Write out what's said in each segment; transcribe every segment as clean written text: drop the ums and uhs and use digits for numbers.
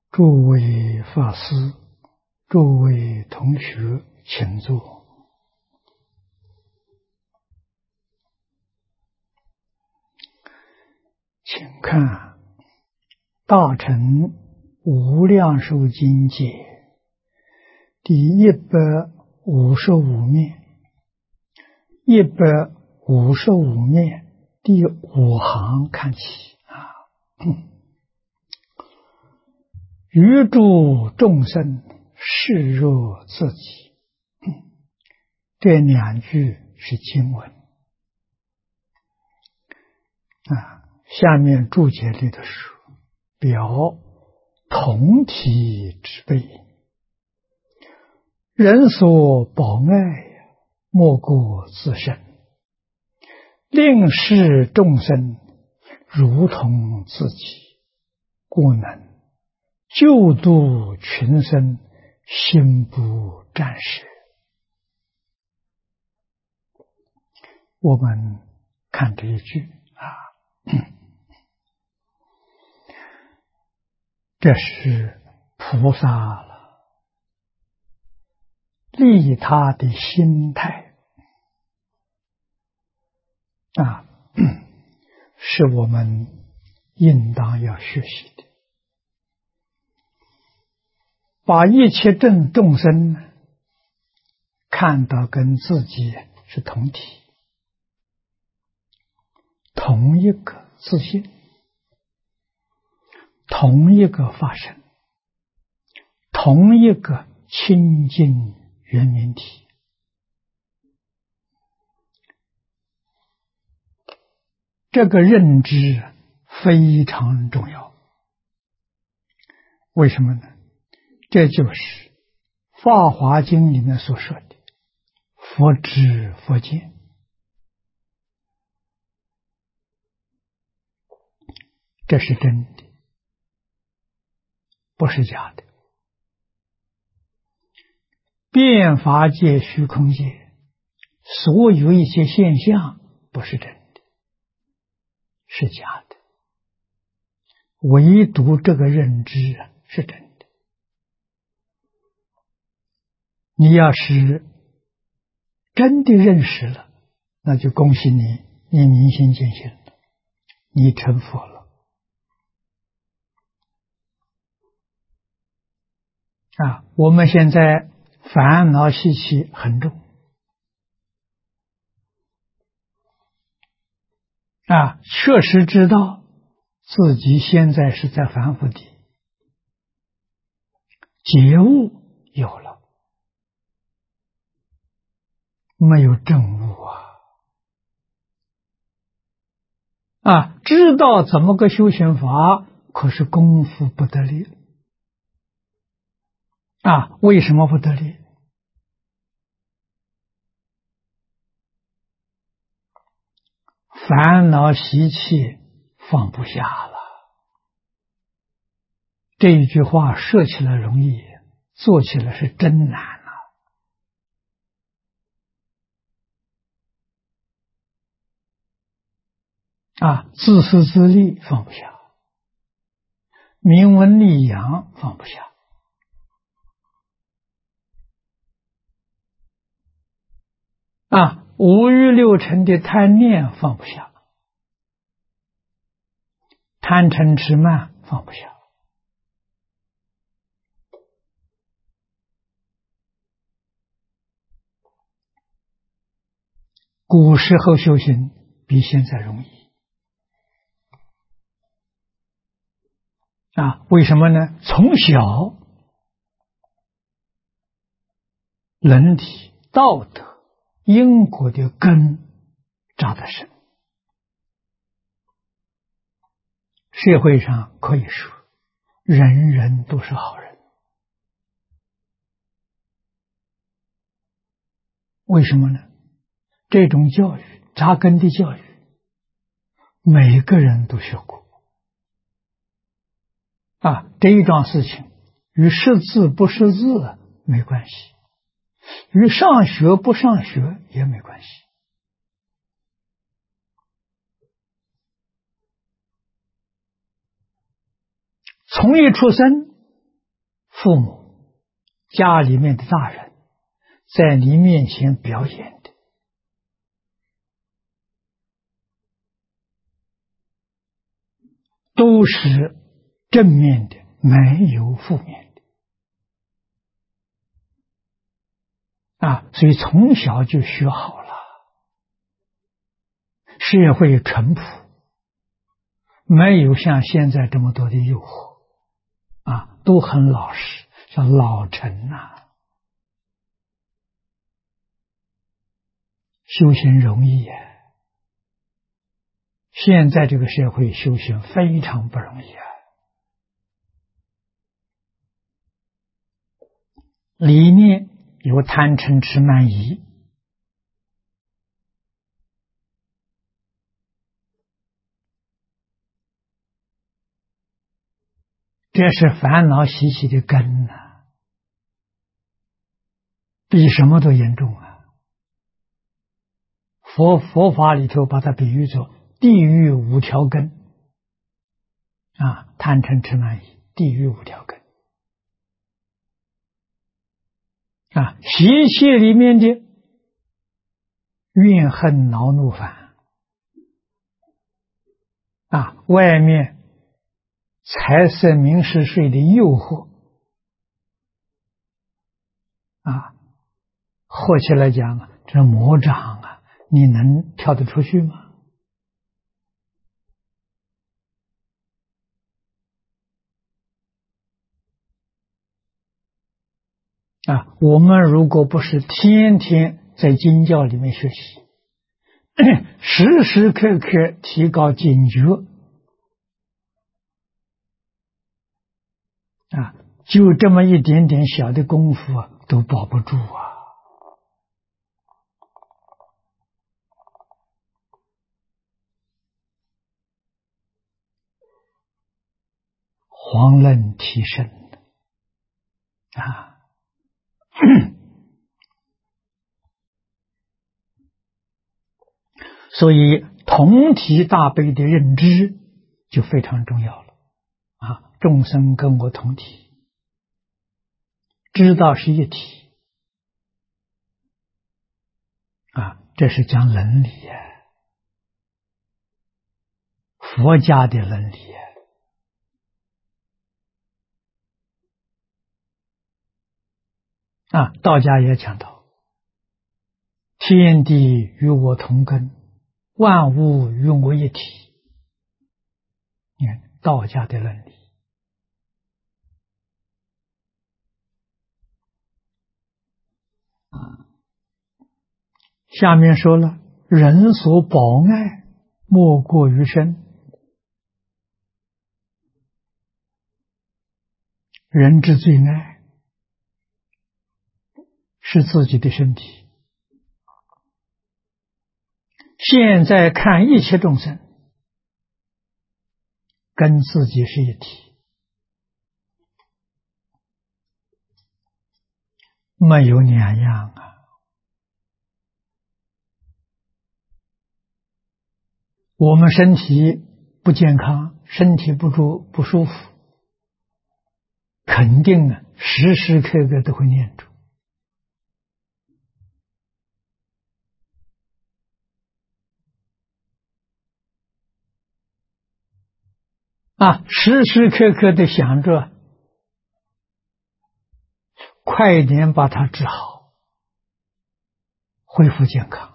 诸位法师，诸位同学，请坐。请看《大乘无量寿经解》第155面，155面第5行看起于诸众生视若自己，这2句是经文下面注解里的说，表同体之悲，人所保爱，莫过自身，令视众生如同自己，故能救度群生，心不战时。我们看这一句这是菩萨利他的心态是我们应当要学习的。把一切众生看到跟自己是同体，同一个自性，同一个法身，同一个清净圆明体。这个认知非常重要。为什么呢？这就是《法华经》里面所说的佛知佛见。这是真的，不是假的。变法界、虚空界，所有一些现象不是真的，是假的。唯独这个认知是真的。你要是真的认识了，那就恭喜你，你明心见性了，你成佛了。我们现在烦恼习气很重确实知道自己现在是在凡夫地，觉悟有了，没有证悟知道怎么个修行法，可是功夫不得力为什么不得力？烦恼习气放不下了。这一句话说起来容易，做起来是真难自私自利放不下，名闻利养放不下五欲六尘的贪念放不下，贪嗔痴慢放不下。古时候修行比现在容易为什么呢？从小人体道德因果的根扎得深，社会上可以说人人都是好人。为什么呢？这种教育，扎根的教育，每个人都学过这一桩事情与识字不识字没关系，与上学不上学也没关系。从一出生父母、家里面的大人在你面前表演的，都是正面的，没有负面的所以从小就学好了，社会淳朴，没有像现在这么多的诱惑都很老实，叫老成修行容易现在这个社会修行非常不容易里面有贪嗔痴慢疑，这是烦恼习气的根比什么都严重佛法里头把它比喻作地狱5条根贪嗔痴慢疑，地狱5条根习气里面的怨恨恼怒烦外面财色名食睡的诱惑或起来讲这魔掌你能跳得出去吗？我们如果不是天天在经教里面学习，时时刻刻提高警觉就这么一点点小的功夫都保不住遑论提升所以同体大悲的认知就非常重要了众生跟我同体，知道是一体这是讲伦理佛家的伦理道家也讲到天地与我同根，万物与我一体，你看道家的伦理下面说了，人所保爱莫过于身，人之最爱是自己的身体。现在看一切众生跟自己是一体，没有两样我们身体不健康，身体不舒服，肯定时时刻刻都会念住时时刻刻的想着快一点把它治好，恢复健康。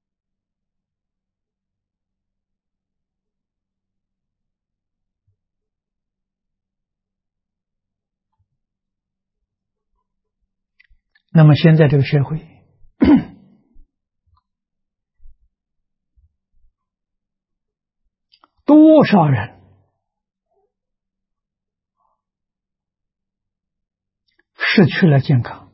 那么现在这个社会多少人失去了健康，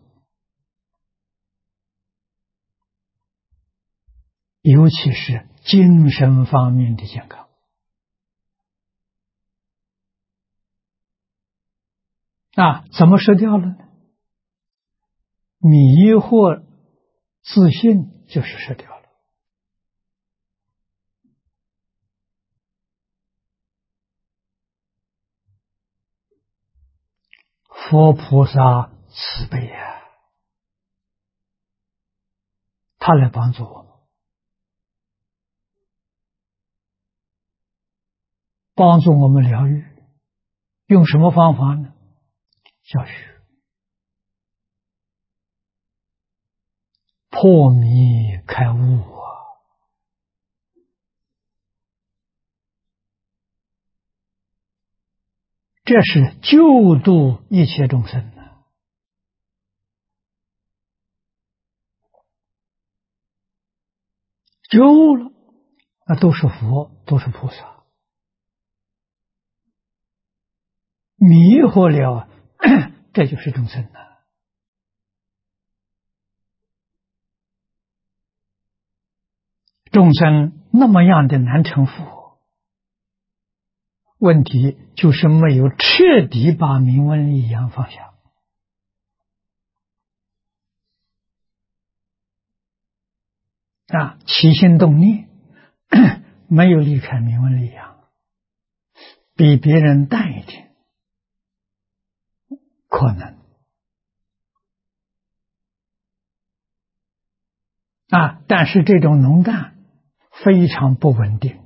尤其是精神方面的健康怎么失掉了呢？迷惑自信就是失掉了。 佛菩萨慈悲呀，他来帮助我们，帮助我们疗愈。用什么方法呢？教学，破迷开悟啊！这是救度一切众生的。救了，那都是佛，都是菩萨。迷惑了，这就是众生了。众生那么样的难成佛，问题就是没有彻底把名闻利养放下。起心动念没有离开名闻利养，比别人淡一点，可能但是这种浓淡非常不稳定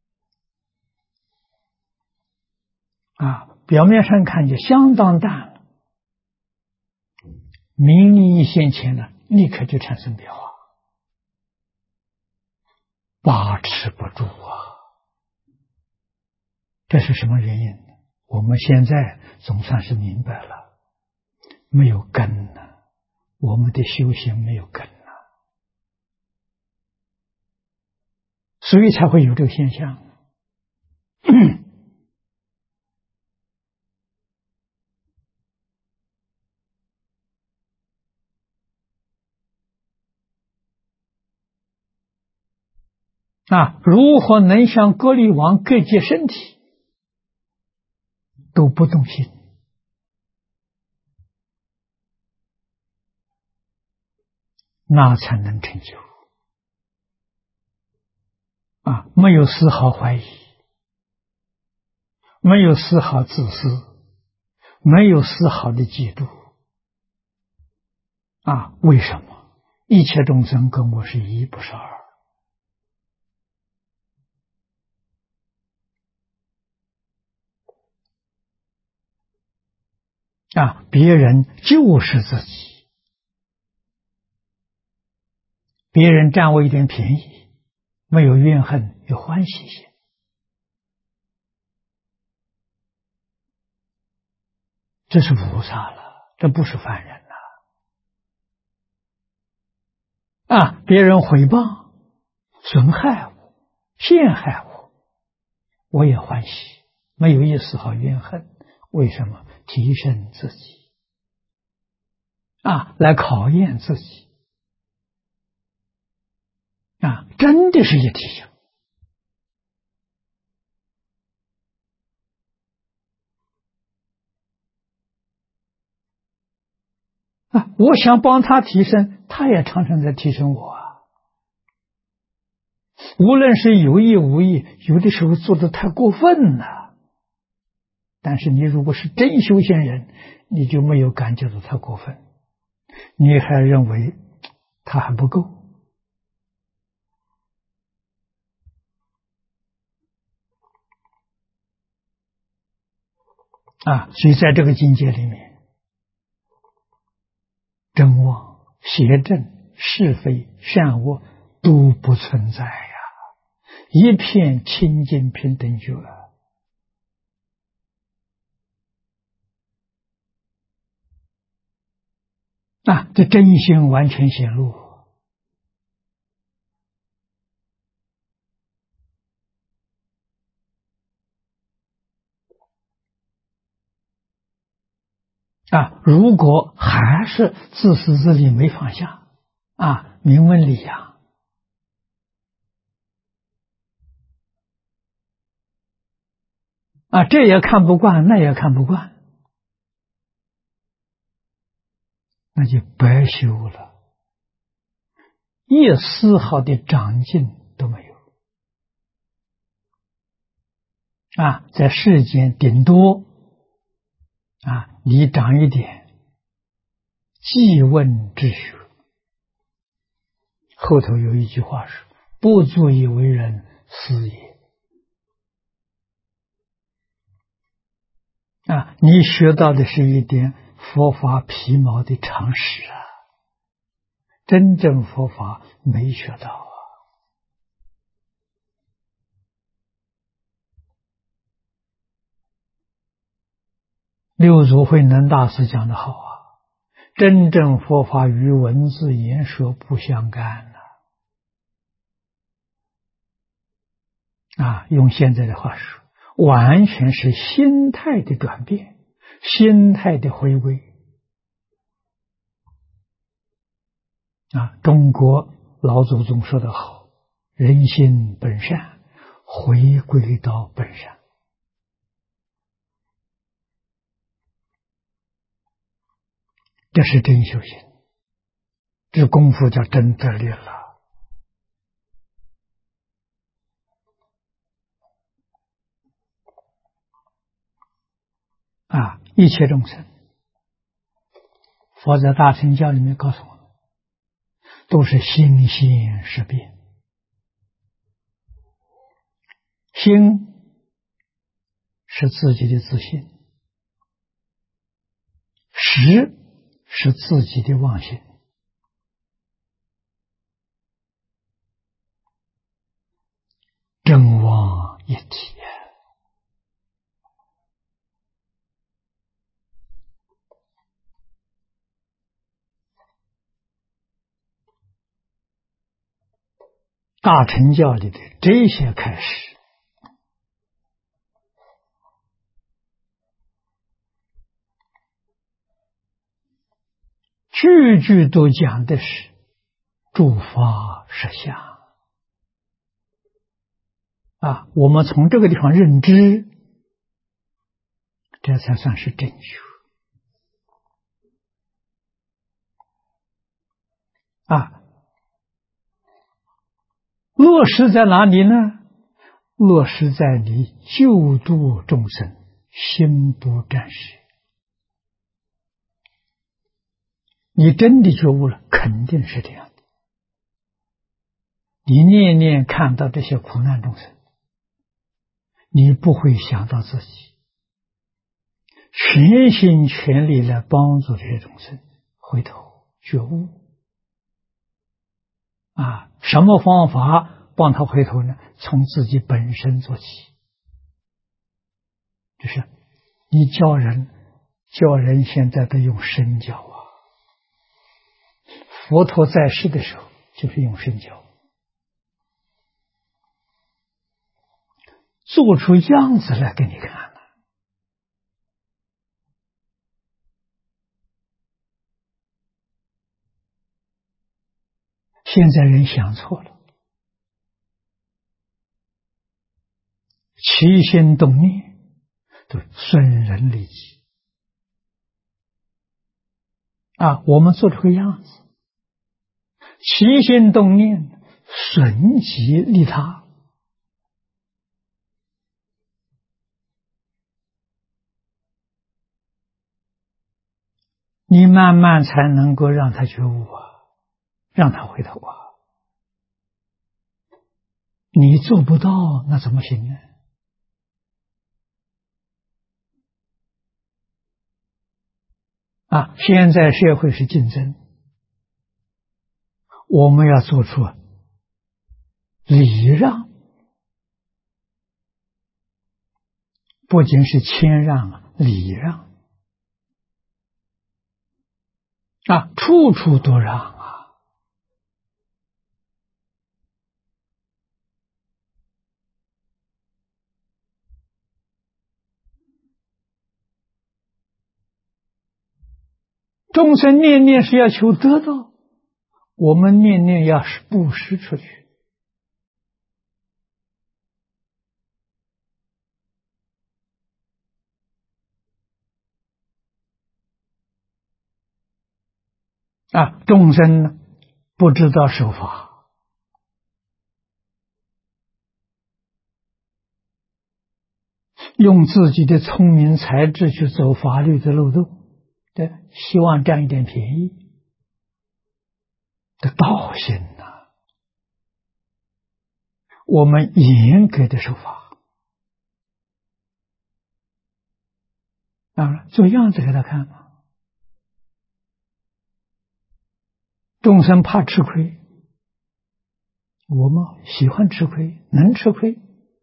表面上看就相当淡了，名利一现前了，立刻就产生变化，把持不住这是什么原因呢？我们现在总算是明白了，没有根了，我们的修行没有根了，所以才会有这个现象。如何能像割力王各界身体都不动心，那才能成就没有丝毫怀疑，没有丝毫自私，没有丝毫的嫉妒为什么？一切众生跟我是一，不是二别人就是自己，别人占我一点便宜，没有怨恨，有欢喜心，这是菩萨了，这不是凡人了别人毁谤、损害我、陷害我，我也欢喜，没有一丝毫怨恨。为什么？提升自己来考验自己真的是一体性我想帮他提升，他也常常在提升我无论是有意无意，有的时候做得太过分了，但是你如果是真修仙人，你就没有感觉到他过分，你还认为他还不够所以在这个境界里面，真妄、邪正、是非、善恶都不存在一片清净平等觉这真心完全显露如果还是自私自利没放下名闻利养这也看不惯，那也看不惯，那就白修了，一丝毫的长进都没有在世间顶多你长一点记问之学。后头有一句话是：不足以为人师也。你学到的是一点佛法皮毛的常识真正佛法没学到六祖慧能大师讲得好真正佛法与文字言说不相干用现在的话说，完全是心态的转变，心态的回归中国老祖宗说得好，人心本善，回归到本善。这是真修行，这功夫叫真得力了。一切众生，佛在大乘教里面告诉我们，都是心性识变。心是自己的自信，识是自己的妄心。真妄一体大乘教里的这些开始，句句都讲的是诸法实相我们从这个地方认知，这才算是正确落实在哪里呢？落实在你救度众生，心不沾湿。你真的觉悟了，肯定是这样的。你念念看到这些苦难众生，你不会想到自己，全心全力来帮助这些众生回头觉悟什么方法帮他回头呢？从自己本身做起。就是你教人现在都用身教佛陀在世的时候就是用身教，做出样子来给你看现在人想错了，起心动念都损人利己我们做出个样子，起心动念损己利他，你慢慢才能够让他觉悟让他回头你做不到那怎么行呢？现在社会是竞争，我们要做出礼让，不仅是谦让礼让处处都让众生念念是要求得到，我们念念要是布施出去众生呢不知道守法， 用自己的聪明才智去走法律的漏洞，对，希望占一点便宜的道心呐。我们严格的守法啊，做样子给他看嘛。众生怕吃亏，我们喜欢吃亏，能吃亏。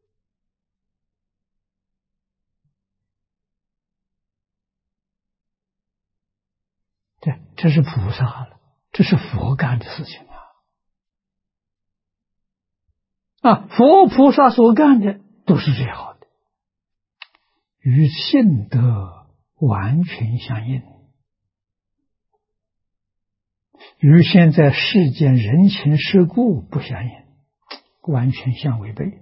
对，这是菩萨了，这是佛干的事情啊！佛菩萨所干的都是最好的，与性德完全相应，与现在世间人情世故不相应，完全相违背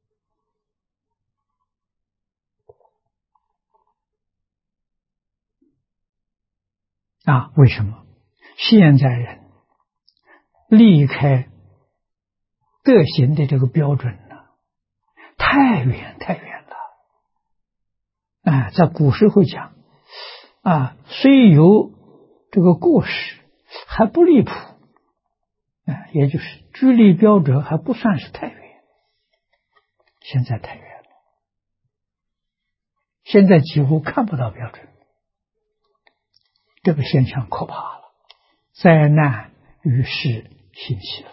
啊！为什么现在人离开德行的这个标准呢，太远太远了。啊，在古时候讲啊，虽有这个过失，还不离谱啊，也就是距离标准还不算是太远。现在太远了，现在几乎看不到标准，这个现象可怕了，灾难于是兴起了。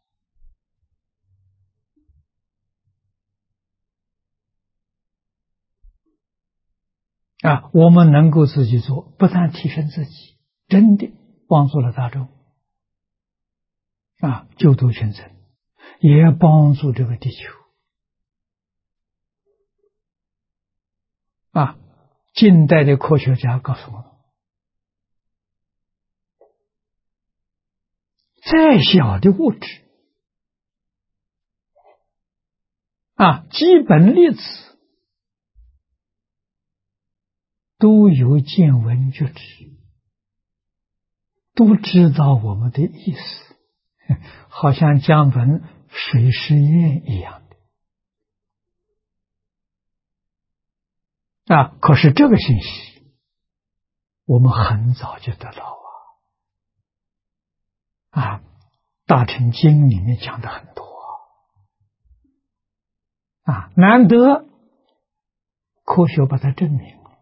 啊，我们能够自己做，不但提升自己，真的帮助了大众，啊，救度群生，也帮助这个地球。啊，近代的科学家告诉我们，再小的物质，啊，基本粒子都有见闻觉知，都知道我们的意思，好像江本水实验一样的。啊，可是这个信息我们很早就得到啊，大乘经里面讲的很多啊，难得科学把它证明了。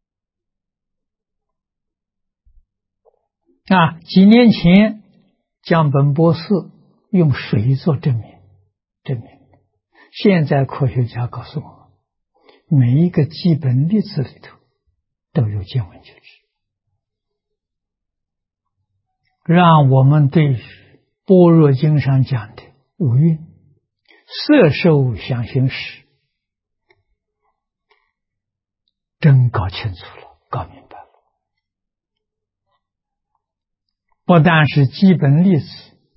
啊，几年前江本博士用水做证明，现在科学家告诉我们，每一个基本粒子里头都有见闻觉知，让我们对般若经上讲的五蕴色受想行识真搞清楚了，搞明白了。不但是基本粒子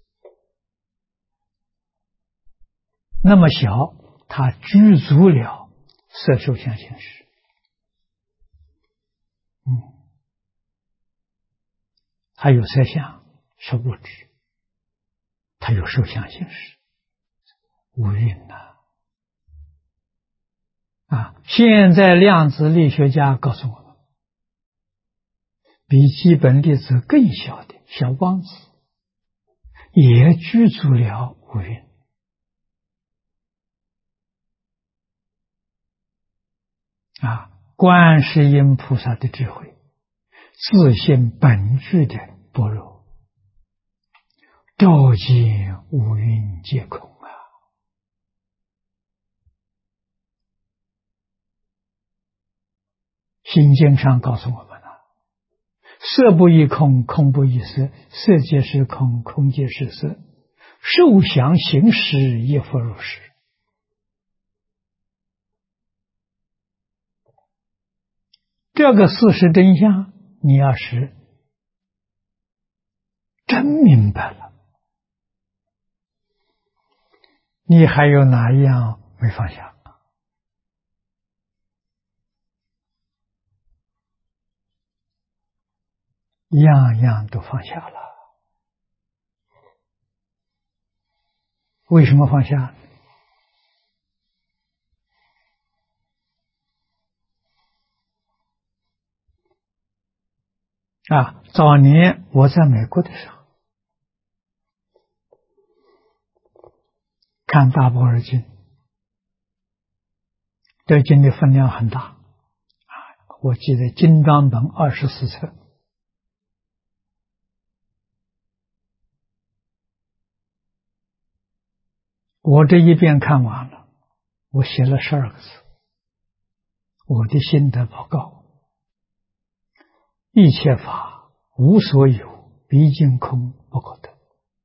那么小，它具足了色受想行识。它有色相是物质，它有受想行识，五蕴啊！现在量子力学家告诉我们，比基本粒子更小的小光子也具足了五蕴啊！观世音菩萨的智慧，自性本具的般若，照见五蕴皆空啊！心经上告诉我们了，色不异空，空不异色，色即是空，空即是色，受想行识亦复如是。这个事实真相，你要是真明白了，你还有哪一样没放下？样样都放下了。为什么放下？ 早年我在美国的时候，看大般若经，这经的分量很大，我记得精装本24册，我这一遍看完了，我写了12个字，我的心得报告：一切法无所有，毕竟空，不可得。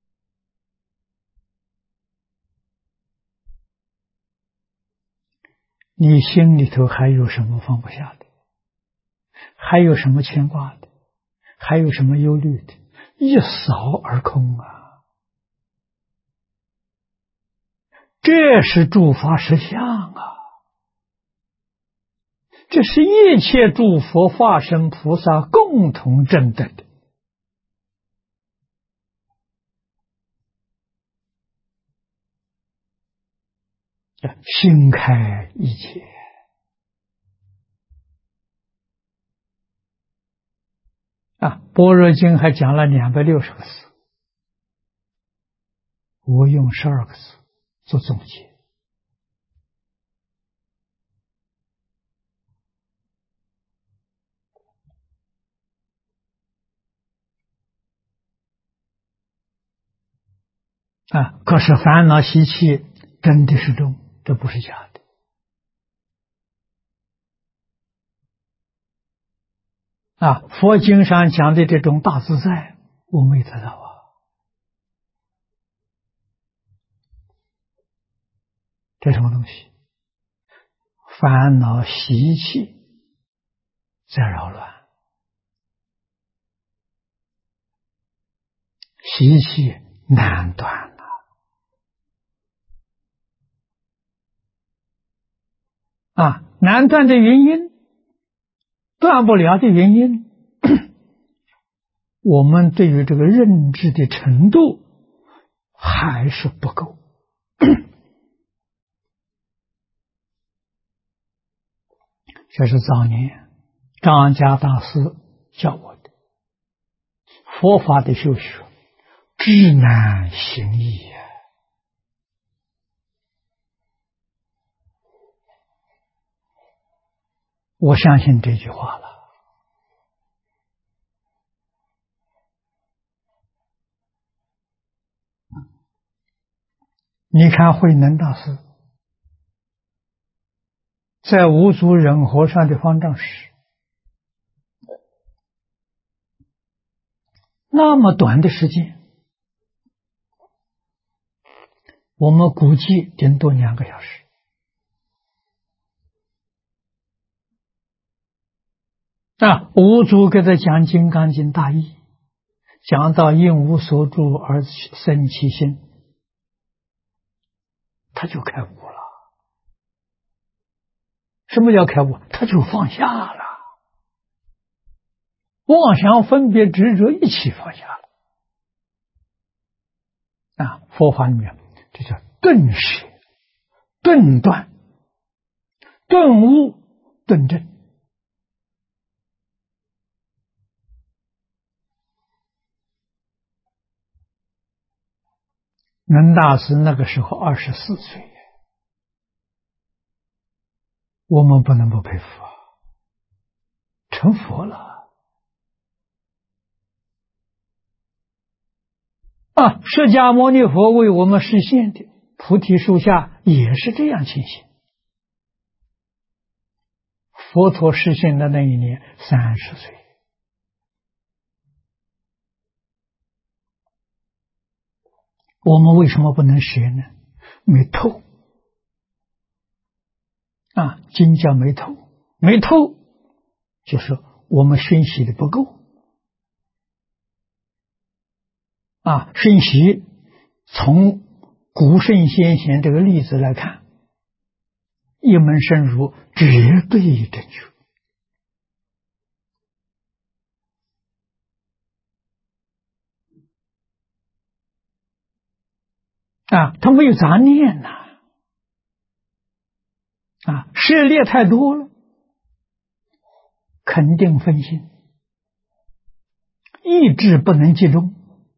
你心里头还有什么放不下的？还有什么牵挂的？还有什么忧虑的？一扫而空啊！这是诸法实相啊！这是一切诸佛化身菩萨共同证得的。心开一切般若经还讲了260个字，我用12个字做总结。可是烦恼习气真的是重，这不是假的。佛经上讲的这种大自在，我没得到啊。这什么东西？烦恼习气在扰乱，习气难断难断的原因，断不了的原因，我们对于这个认知的程度还是不够。这是早年张家大师教我的。佛法的修学知难行易啊！我相信这句话了。你看慧能大师在五祖忍和尚的方丈时，那么短的时间，我们估计顶多2个小时。五祖给他讲《金刚经》大义，讲到应无所住而生其心，他就开悟了。什么叫开悟？他就放下了，妄想分别执着一起放下了。佛法里面这叫顿舍、顿断、顿悟、顿证。能大师那个时候24岁，我们不能不佩服成佛了释迦牟尼佛为我们实现的菩提树下也是这样情形。佛陀实现的那一年30岁，我们为什么不能学呢？没透经教没透，没透就是我们熏习的不够熏习从古圣先贤这个例子来看，一门深入绝对正确他没有杂念涉猎太多了，肯定分心意志不能集中，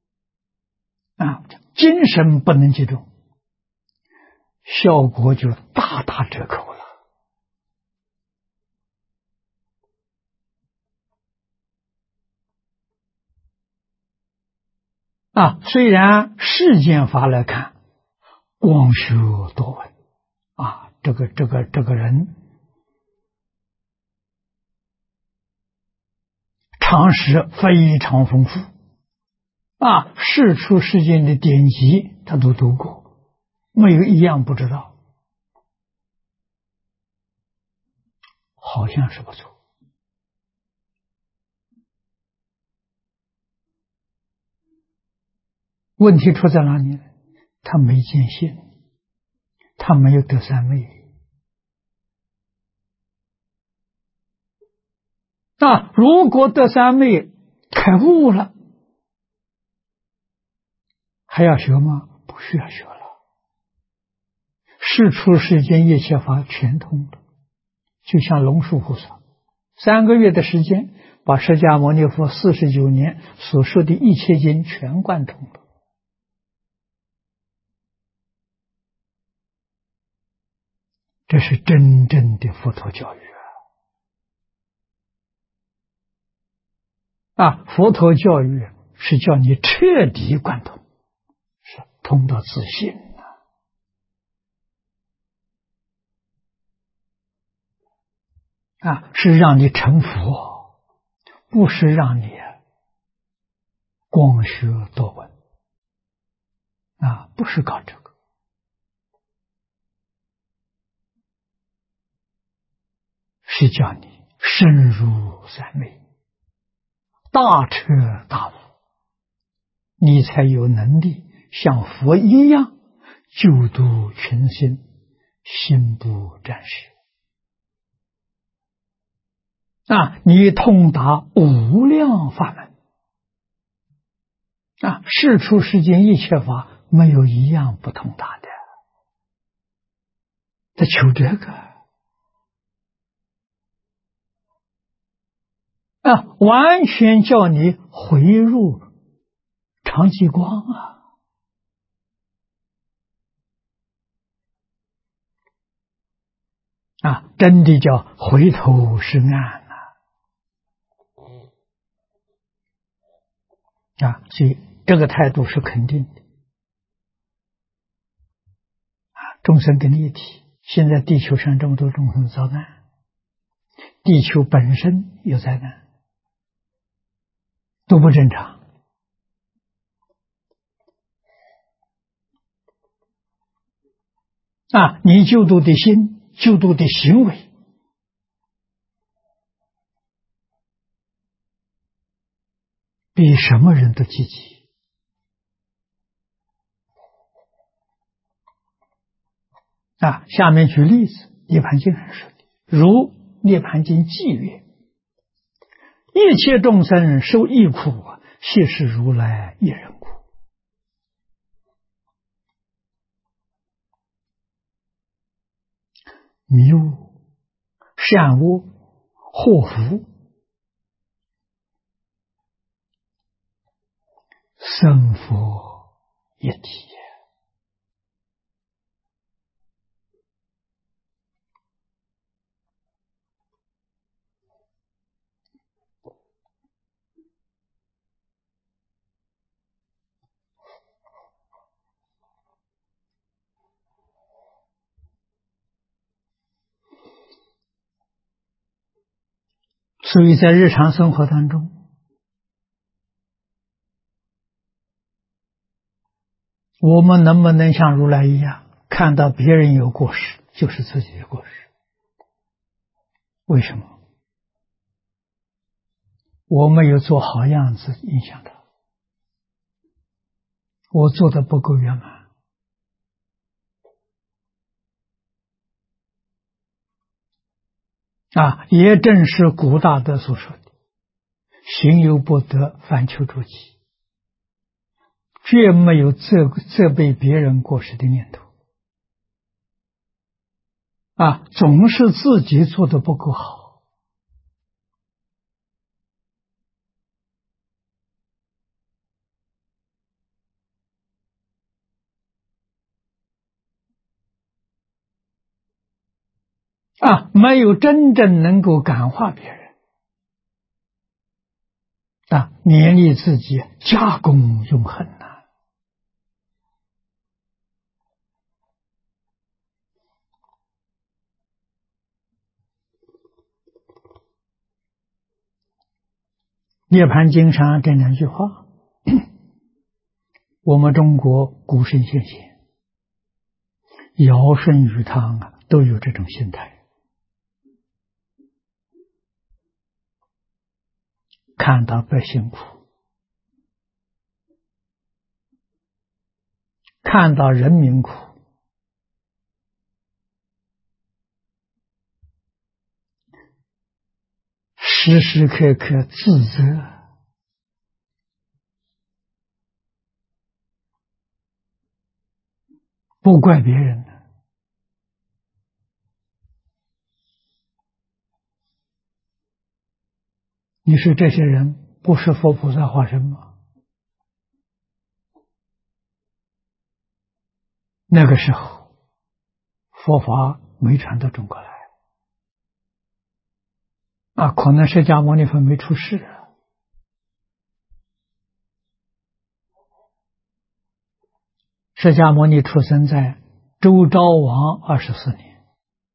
精神不能集中，效果就大打折扣了。虽然世间法来看，光修多闻这个人常识非常丰富世出世间的典籍他都读过，没有一样不知道，好像是不错。问题出在哪里呢？他没见性，他没有得三昧。如果得三昧开悟了，还要学吗？不需要学了。世出世间一切法全通了，就像龙树菩萨3个月的时间，把释迦牟尼佛49年所说的一切经全贯通了。这是真正的佛陀教育佛陀教育是叫你彻底贯通，是通到自信是让你成佛，不是让你光学多闻不是搞这个，是叫你深入三昧，大彻大悟，你才有能力像佛一样救度群生，心不沾湿你通达无量法门世出世间一切法没有一样不通达的，他求这个完全叫你回入常寂光真的叫回头是岸所以这个态度是肯定的众生跟你一体，现在地球上这么多众生遭难，地球本身有灾难，都不正常你救度的心，救度的行为比什么人都积极下面举例子，涅槃经上说的，如涅槃经记曰：一切众生受异苦，悉是如来一人苦。迷悟、善恶、祸福，生佛一体。所以在日常生活当中，我们能不能像如来一样，看到别人有过失，就是自己的过失？为什么？我没有做好样子影响他，我做的不够圆满也正是古大德所说的行有不得，反求诸己，绝没有责备别人过失的念头总是自己做的不够好没有真正能够感化别人勉励自己加功永恒涅槃经上这两句话，我们中国古圣先贤尧舜禹汤都有这种心态，看到百姓苦，看到人民苦，时时刻刻自责，不怪别人。你说这些人不是佛菩萨化身吗？那个时候佛法没传到中国来可能释迦牟尼佛没出世释迦牟尼出生在周昭王24年，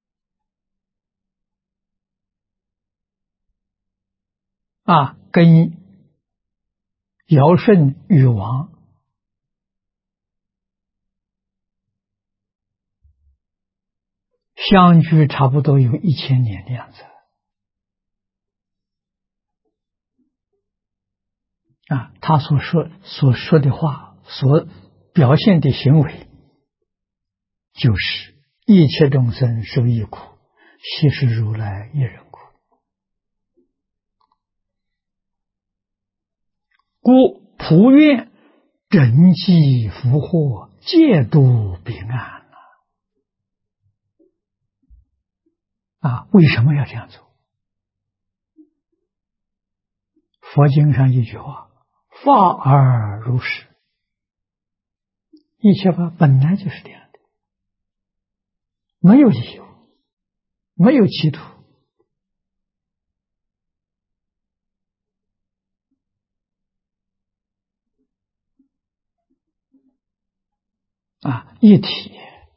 跟尧舜禹王相距差不多有1000年的样子他所说的话，所表现的行为，就是一切众生受一苦，悉是如来一人苦。故普愿拯济福祸，戒度彼岸为什么要这样做？佛经上一句话，法而如是，一切法本来就是这样的，没有理由，没有企图一体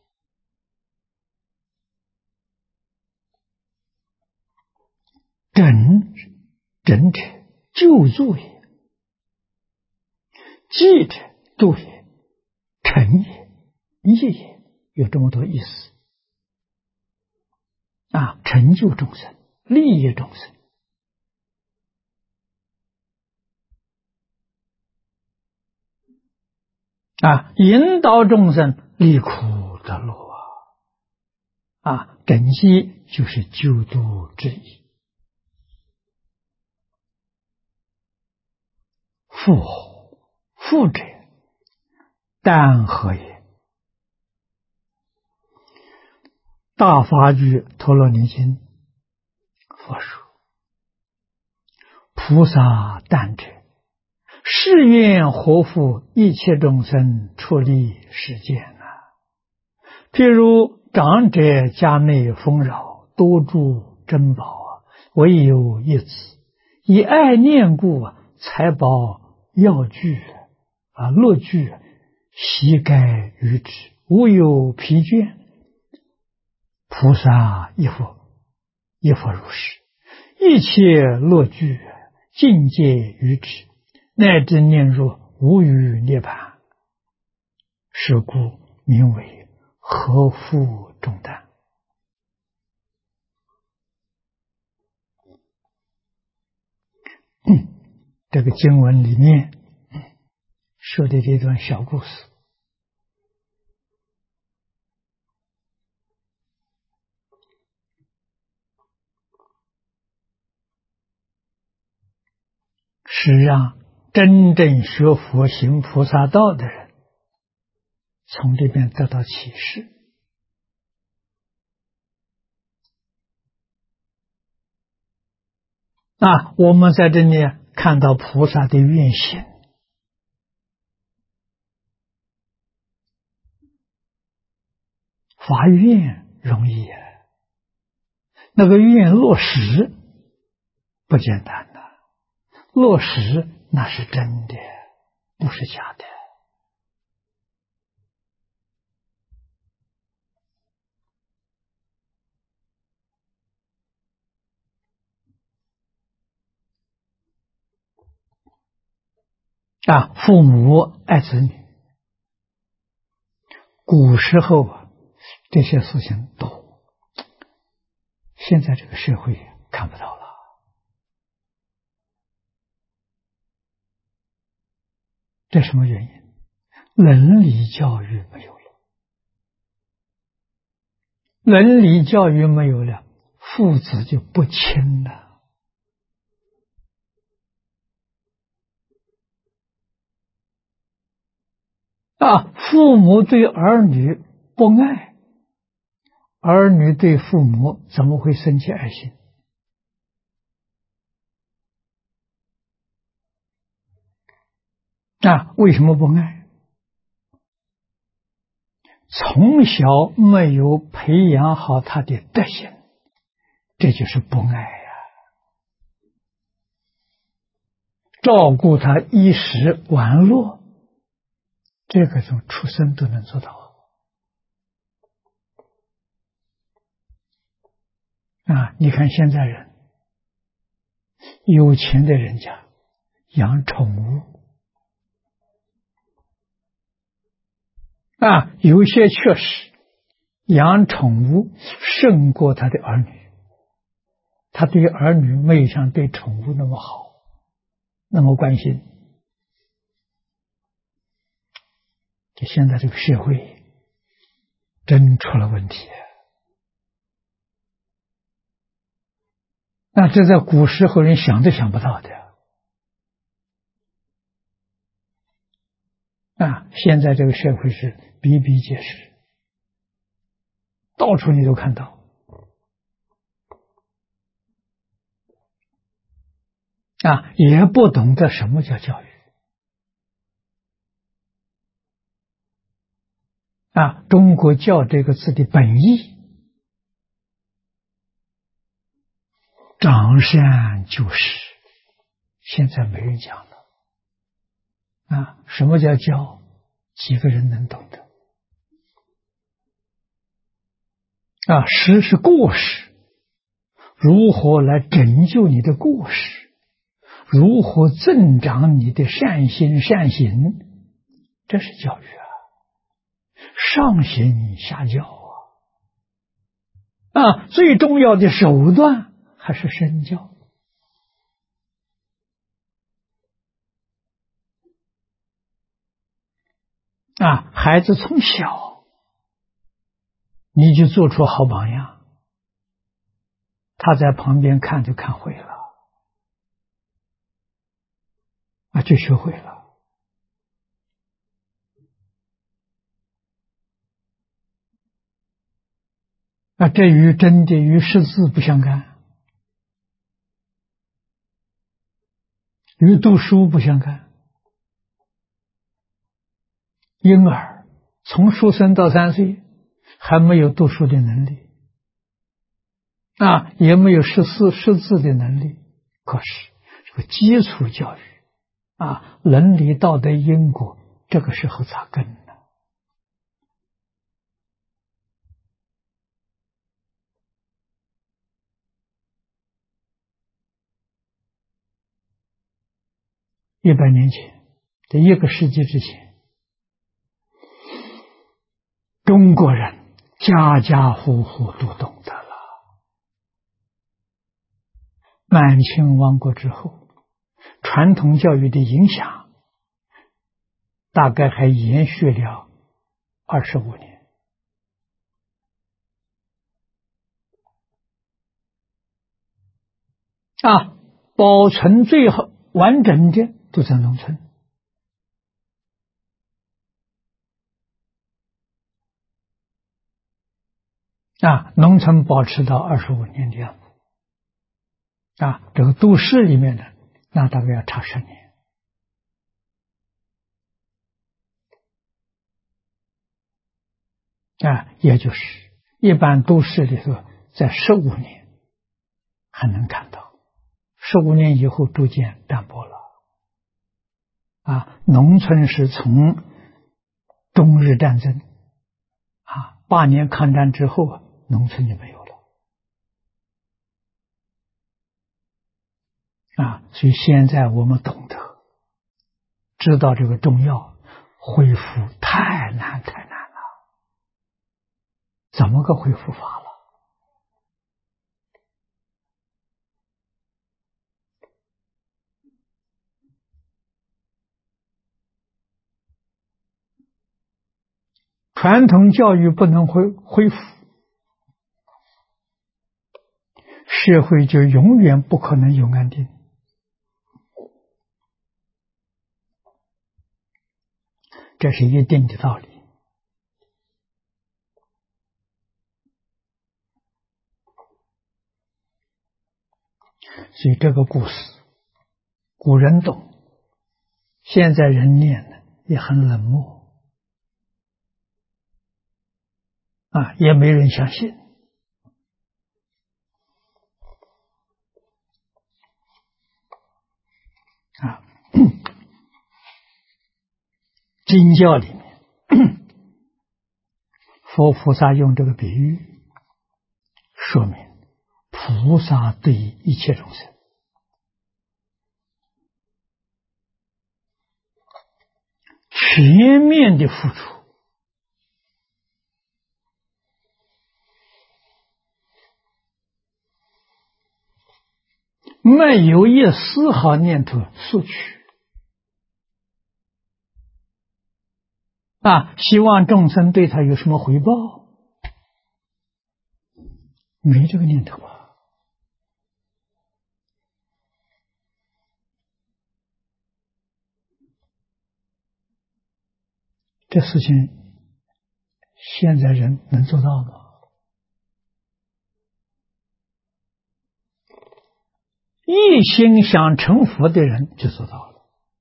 整者救助也，济者度也，成也，义也，有这么多意思成就众生，利益众生引导众生离苦得乐拯济就是救度之意。复者但何也？大法句陀罗尼经佛说，菩萨但者，誓愿活复一切众生，出离世间譬如长者家内丰饶，多诸珍宝唯有一子，以爱念故财宝药具乐具悉该于之，无有疲倦。菩萨亦复如是，一切乐具尽皆于之，乃至念入无余涅槃，是故名为合负重担。这个经文里面说的这段小故事，是让真正学佛行菩萨道的人从这边得到启示。我们在这里看到菩萨的愿行，发愿容易那个愿落实不简单的，落实那是真的，不是假的。父母爱子女，古时候这些事情多，现在这个社会看不到了。这什么原因？伦理教育没有了，伦理教育没有了，父子就不亲了。父母对儿女不爱，儿女对父母怎么会生起爱心？为什么不爱？从小没有培养好他的德行，这就是不爱呀。照顾他衣食玩乐，这个从出生都能做到。你看现在人，有钱的人家养宠物，有些确实养宠物胜过他的儿女，他对儿女没有像对宠物那么好，那么关心。这现在这个社会真出了问题。这在古时候人想都想不到的。现在这个社会是比比皆是，到处你都看到。也不懂得什么叫教育。中国教这个字的本意，长善救世，现在没人讲了。什么叫教？几个人能懂得？实是过失，如何来拯救你的过失？如何增长你的善心善行？这是教育上行下教最重要的手段还是身教。孩子从小你就做出好榜样，他在旁边看就看会了，就学会了。这与真的与识字不相干，与读书不相干。婴儿从出生到3岁还没有读书的能力，也没有识字的能力，可是这个基础教育伦理道德因果这个时候扎根了。100年前，在1个世纪之前，中国人家家户户都懂得了。满清亡国之后，传统教育的影响大概还延续了25年。保存最好完整的都在农村。农村保持到25年的样子。这个都市里面的那大概要差10年。也就是一般都市里头在15年还能看到，15年以后逐渐淡薄了。农村是从中日战争8年抗战之后，农村就没有了。所以现在我们懂得，知道这个重要，恢复太难了，怎么个恢复法了？传统教育不能恢复，社会就永远不可能有安定。这是一定的道理。所以这个故事，古人懂，现在人念呢也很冷漠，也没人相信。经教里面，佛菩萨用这个比喻说明菩萨对一切众生全面的付出，没有一丝毫念头索取希望众生对他有什么回报，没这个念头这事情现在人能做到吗？一心想成佛的人就做到了，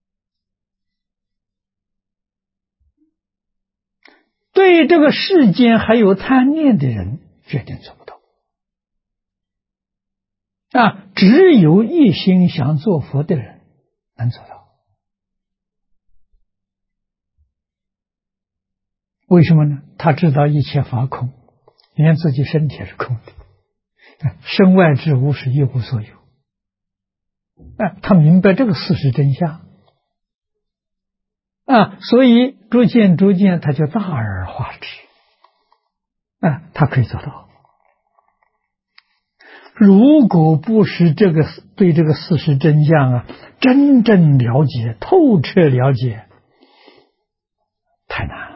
对这个世间还有贪念的人决定做不到只有一心想做佛的人能做到。为什么呢？他知道一切法空，连自己身体也是空的，身外之物是一无所有。他明白这个事实真相所以逐渐他就大而化之他可以做到。如果不是对这个事实真相真正了解、透彻了解，太难了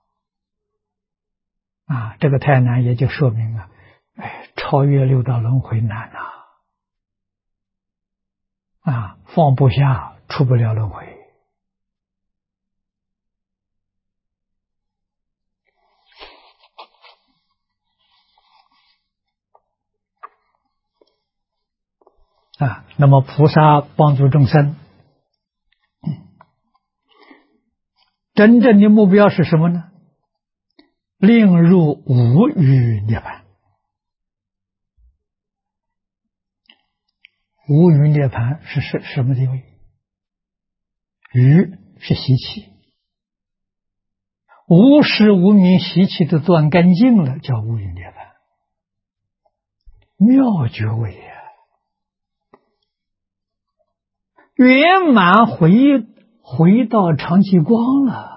这个太难，也就说明超越六道轮回难放不下，出不了轮回。那么菩萨帮助众生，真正的目标是什么呢？令入无余涅槃。无余涅槃是什么地位？余是习气，无始无明习气都断干净了，叫无余涅槃。妙觉位圆满回到常寂光了。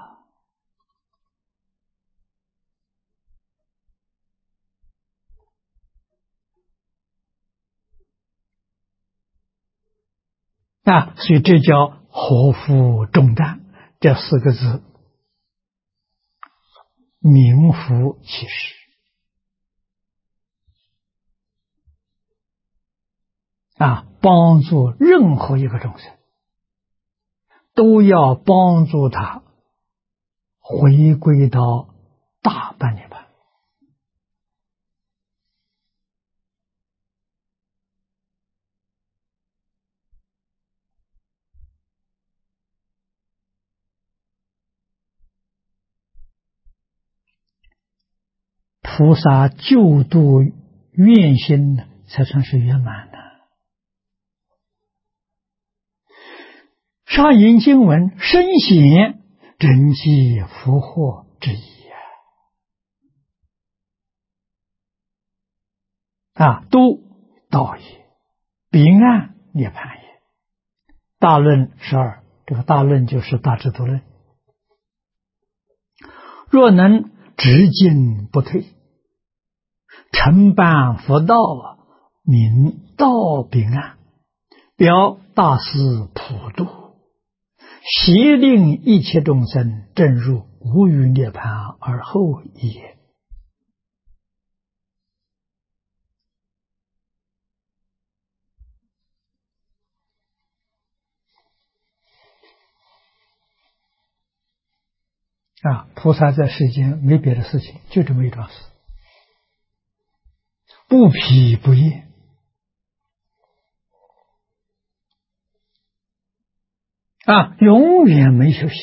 所以这叫合乎中担，这4个字名副其实帮助任何一个众生，都要帮助他回归到大般涅槃。菩萨救度愿心才算是圆满的。 上引经文，深显真迹福祸之意都道也，彼岸涅槃也。大论12，这个大论就是大智度论。若能直进不退，承办佛道，明道彼岸，表大事普度，悉令一切众生证入无余涅槃而后也。菩萨在世间没别的事情，就这么一桩事，不疲不厌永远没休息。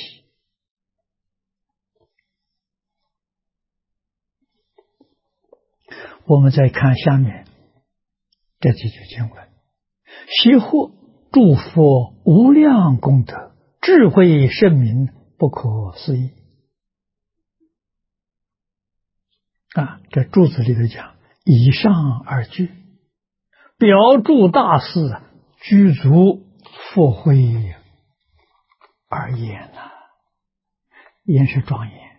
我们再看下面这几句经文：悉获诸佛无量功德，智慧圣明，不可思议。这注子里头讲，以上而句，表诸大事，具足佛慧而言言是庄严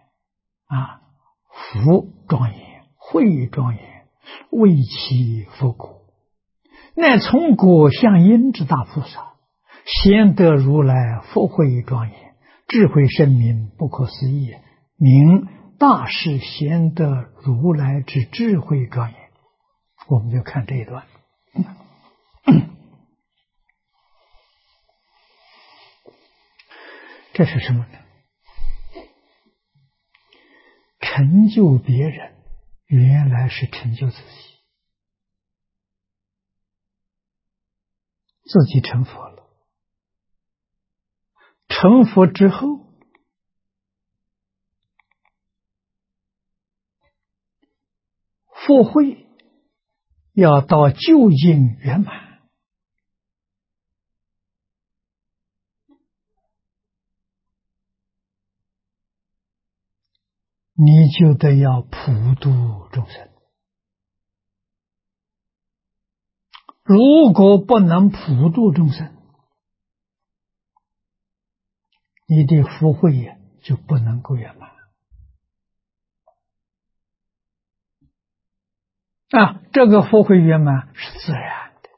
福庄严，慧庄严，为其佛果，乃从果相因之大菩萨，先得如来佛慧庄严，智慧深明，不可思议，名大士先得如来之智慧庄严。我们就看这一段。这是什么呢？成就别人，原来是成就自己。自己成佛了，成佛之后，佛慧要到究竟圆满，你就得要普度众生。如果不能普度众生，你的福慧就不能够圆满。这个福慧圆满是自然的，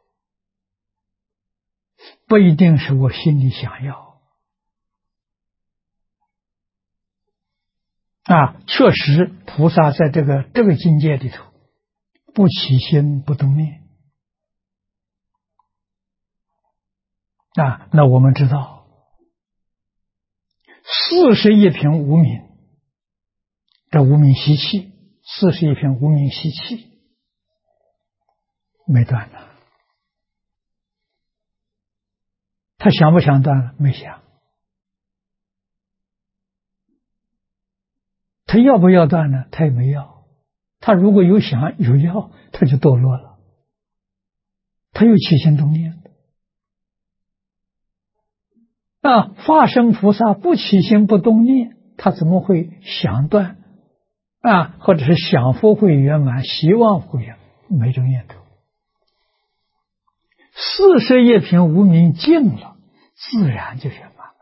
不一定是我心里想要。确实菩萨在这个境界里头，不起心不动念。那我们知道41品无明，这无明习气，41品无明习气没断呢。他想不想断了？没想。他要不要断呢？他也没要。他如果有想有要，他就堕落了，他又起心动念。法身菩萨不起心不动念，他怎么会想断或者是想佛慧圆满，希望佛圆满？没这个念头。41品无明尽了，自然就圆满了。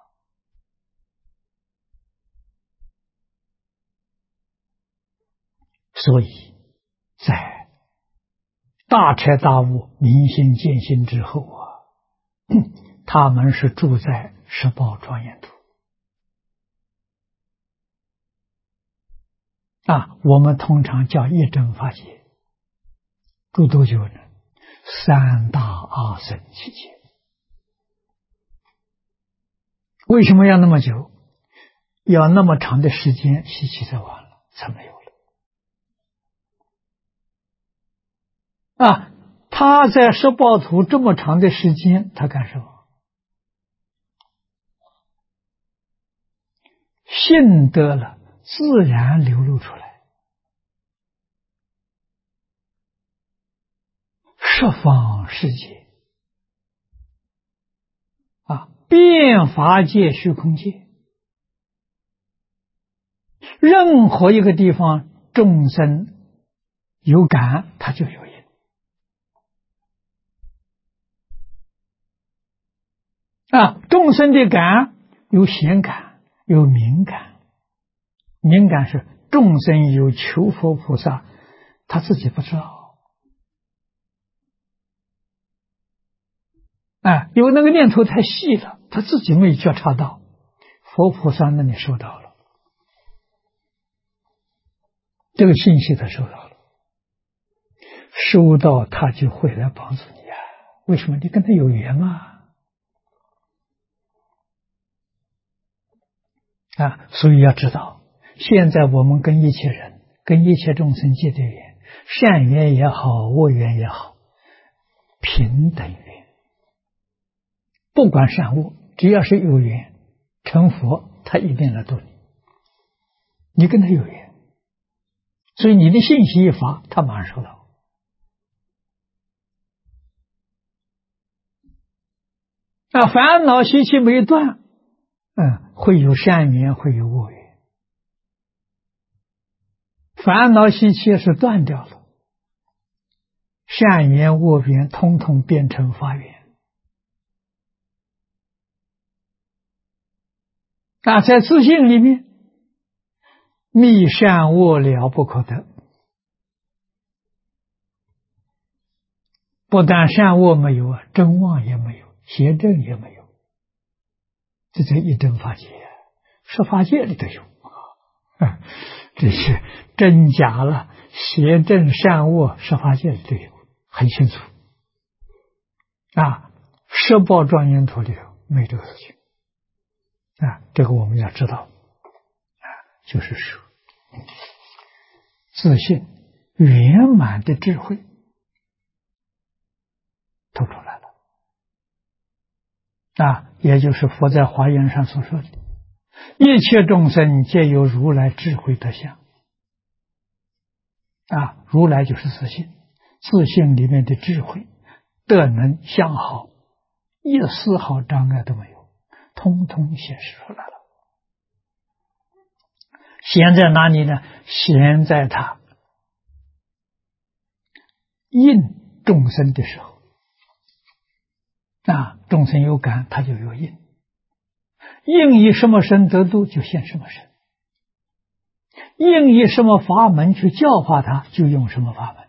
所以在大彻大悟、明心见性之后他们是住在十宝庄严土我们通常叫一真法界，住多久呢？3大阿僧期间。为什么要那么久？要那么长的时间，习气才完了，才没有了。他在十宝土这么长的时间，他干什么？性得了，自然流露出来，十方世界遍法界、虚空界，任何一个地方众生有感，它就有因。众生的感有显感，有敏感。敏感是众生有求佛菩萨，他自己不知道。因为那个念头太细了，他自己没觉察到，佛菩萨那里收到了，这个信息他收到了，收到他就会来帮助你啊。为什么？你跟他有缘嘛。所以要知道，现在我们跟一切人、跟一切众生结的缘，善缘也好，恶缘也好，平等缘。不管善恶，只要是有缘，成佛他一定来度你。你跟他有缘，所以你的信息一发，他马上收到。烦恼习气没断，会有善缘，会有恶缘。烦恼习气是断掉了，善缘恶缘通通变成法缘。在自性里面，密善恶了不可得，不但善恶没有真妄也没有，邪正也没有，这叫一真法界，十法界里头有这些真假了，邪正善恶，十法界里头有，很清楚。十报庄严图里头没这个事情。这个我们要知道，就是说，自信圆满的智慧透出来了。也就是佛在华严上所说的，一切众生皆有如来智慧德相。如来就是自信，自信里面的智慧、德能、相好，一丝毫障碍都没有，通通显示出来了。显在哪里呢？显在他应众生的时候。众生有感，他就有应。应以什么身得度，就现什么身。应以什么法门去教化他，就用什么法门。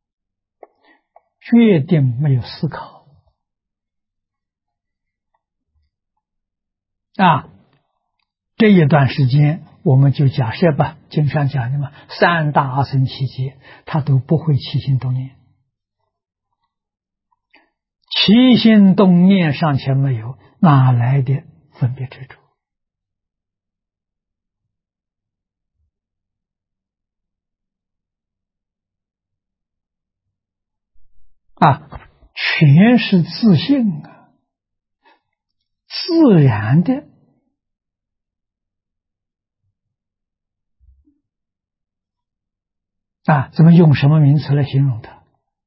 决定没有思考。这一段时间我们就假设吧，经上讲的嘛，三大阿僧祇劫，他都不会起心动念。起心动念尚且没有，哪来的分别执着？全是自性自然的。怎么用什么名词来形容它？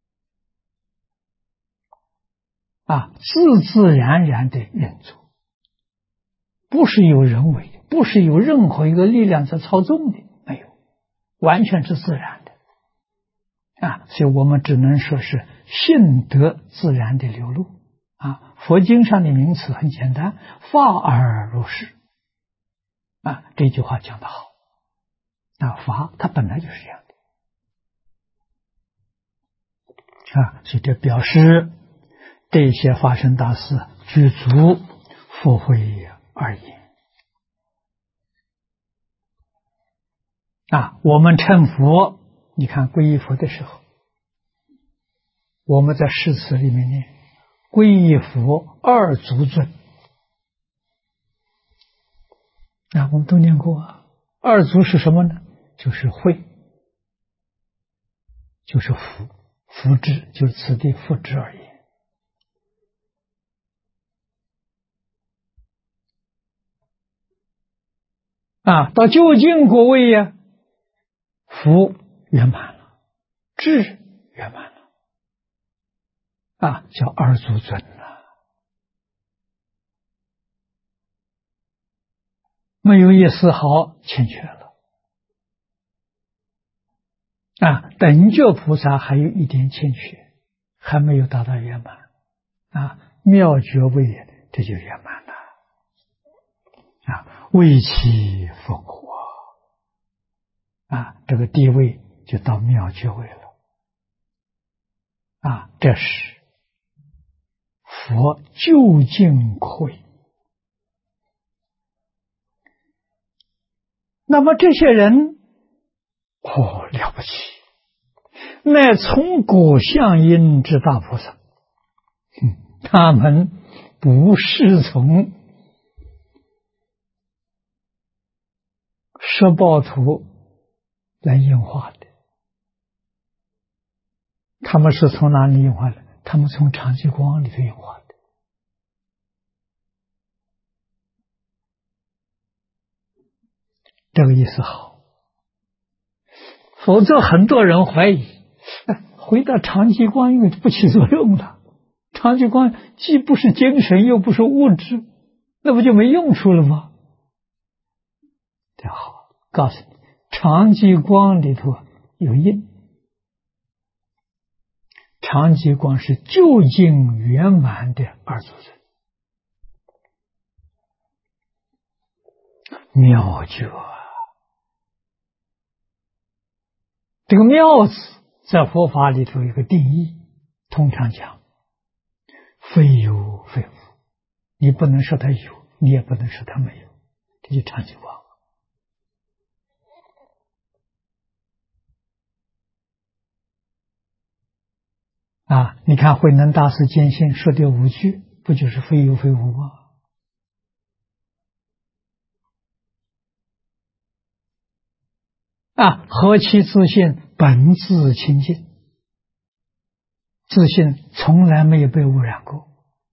自自然然的运作，不是有人为的，不是有任何一个力量在操纵的，没有，完全是自然的。所以我们只能说是性德自然的流露。佛经上的名词很简单，法尔如是。这句话讲得好。法它本来就是这样的。所以这表示这些法身大士具足佛慧而言。我们称佛，你看皈依佛的时候，我们在誓词里面念皈依佛二足尊。我们都念过二足是什么呢？就是慧，就是福，福智就是此地福智而言。到究竟果位福圆满了，智圆满了，叫二足尊了。 没有一丝毫欠缺了。等觉菩萨还有一点欠缺，还没有达到圆满。妙觉位这就圆满了。为其复活。这个地位就到妙觉位了。这是佛究竟可以。那么这些人了不起，乃从果相因之大菩萨。他们不是从摄报图来应化的，他们是从哪里应化的？他们从常寂光里头应化的。这个意思好，否则很多人怀疑，回到常寂光因为不起作用了。常寂光既不是精神又不是物质，那不就没用处了吗？这好，告诉你，常寂光里头有因，常寂光是究竟圆满的二足尊，妙觉。这个妙字在佛法里头有一个定义，通常讲非有非无，你不能说它有，你也不能说它没有，这就常寂光。你看慧能大师坚信说的五句，不就是非有非无吗？何其自信，本自清净，自信从来没有被污染过。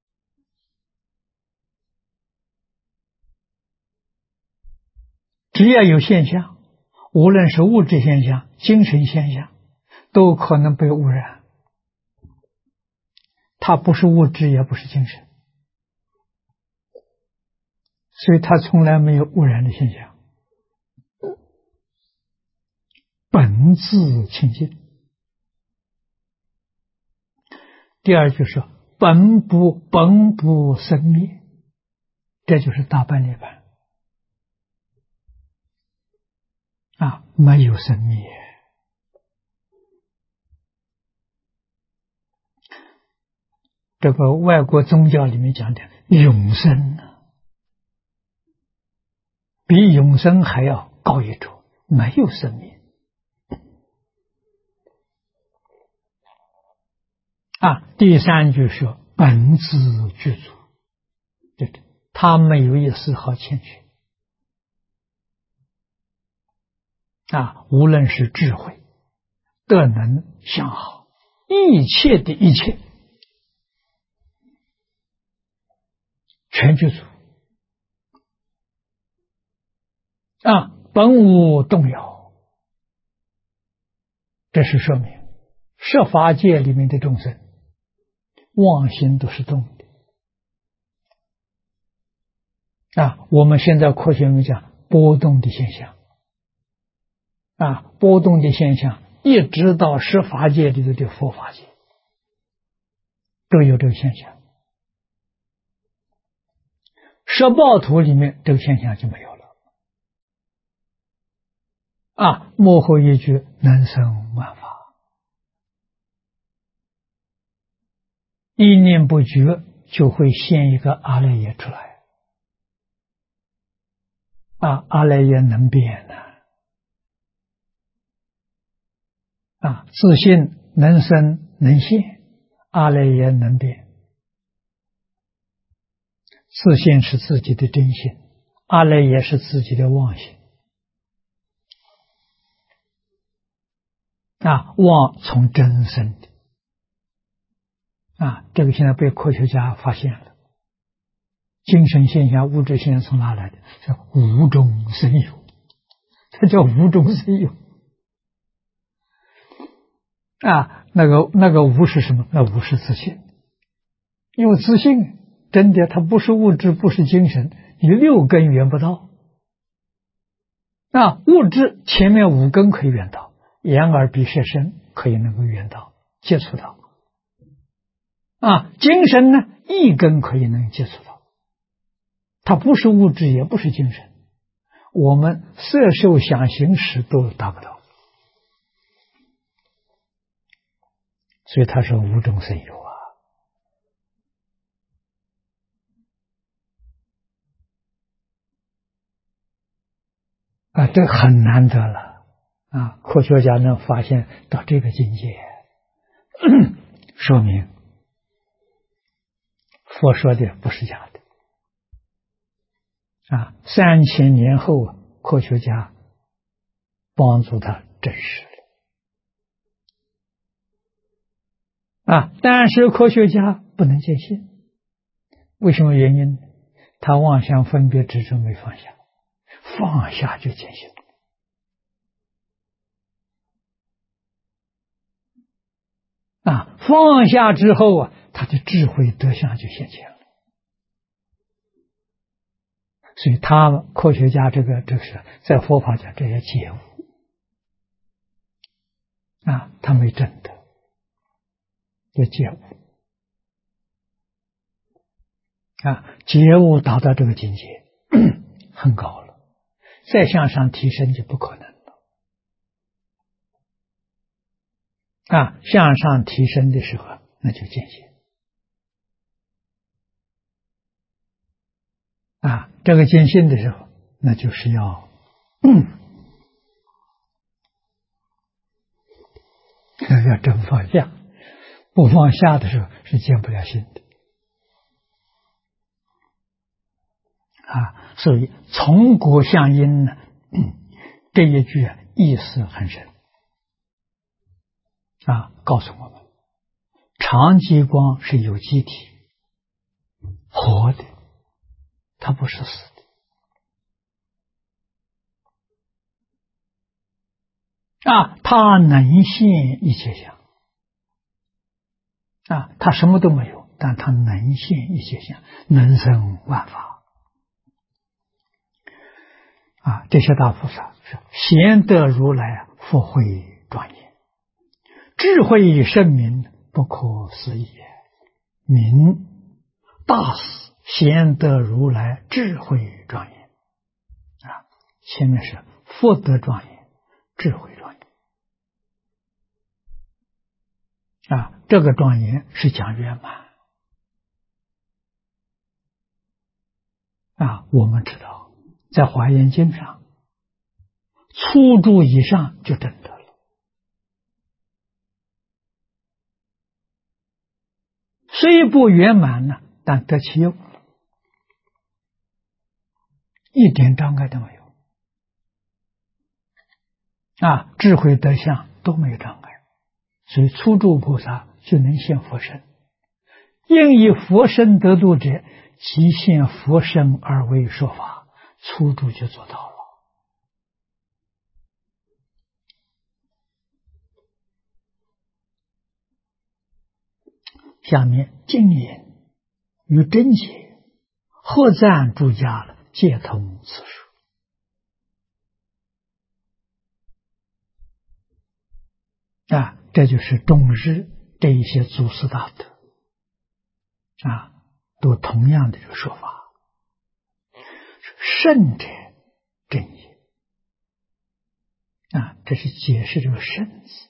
只要有现象，无论是物质现象、精神现象，都可能被污染。它不是物质，也不是精神，所以它从来没有污染的现象。本自清净。第二就是本不生灭，这就是大般涅槃。没有生灭。这个外国宗教里面讲的永生比永生还要高一筹，没有生灭。第三句说本自具足，他没有一丝毫欠缺。无论是智慧、德能、相好，一切的一切全具足。本无动摇。这是说明十法界里面的众生妄心都是动的。我们现在科学里面讲波动的现象。波动的现象一直到十法界里头的佛法界都有这个现象。摄报图里面这个现象就没有了。幕后一句能生万法，一念不觉就会现一个阿赖耶出来。阿赖耶能变自信能生能现，阿赖耶能变。自信是自己的真心，阿赖耶是自己的妄心。妄从真生的。这个现在被科学家发现了。精神现象、物质现象从哪来的？是无中生有，它叫无中生有。那个无是什么？那无是自信。因为自信真的它不是物质，不是精神，你六根缘不到， 物质前面五根可以缘到，眼耳鼻舌身可以能够缘到接触到。精神呢，一根可以能接触到，它不是物质，也不是精神，我们色受想行识都达不到，所以他说无中生有这很难得了科学家能发现到这个境界，说明佛说的不是假的3000年后科学家帮助他证实了但是科学家不能见性，为什么原因？他妄想分别执着没放下，放下就见性放下之后他的智慧德相就现前了。所以他科学家这是在佛法讲，这些觉悟他没证得，就觉悟觉悟达到这个境界很高了，再向上提升就不可能了向上提升的时候那就见性这个见性的时候那就是要要真放下，不放下的时候是见不了性的所以从果相因呢这一句意思很深告诉我们常寂光是有机体活的，它不是死的它能现一切相它什么都没有，但它能现一切相，能生万法这些大菩萨是贤德如来福慧庄严，智慧圣明不可思议，名大士贤德如来智慧庄严前面是福德庄严，智慧庄严这个庄严是讲圆满我们知道在华严经上初住以上就证得了，虽不圆满呢，但得其用，一点障碍都没有智慧德相都没有障碍，所以初住菩萨就能现佛身，应以佛身得度者，即现佛身而为说法，初住就做到了。下面经言与真解合赞诸家了，皆同此书这就是中日这一些祖师大德都同样的这个说法，圣者真也这是解释这个圣字。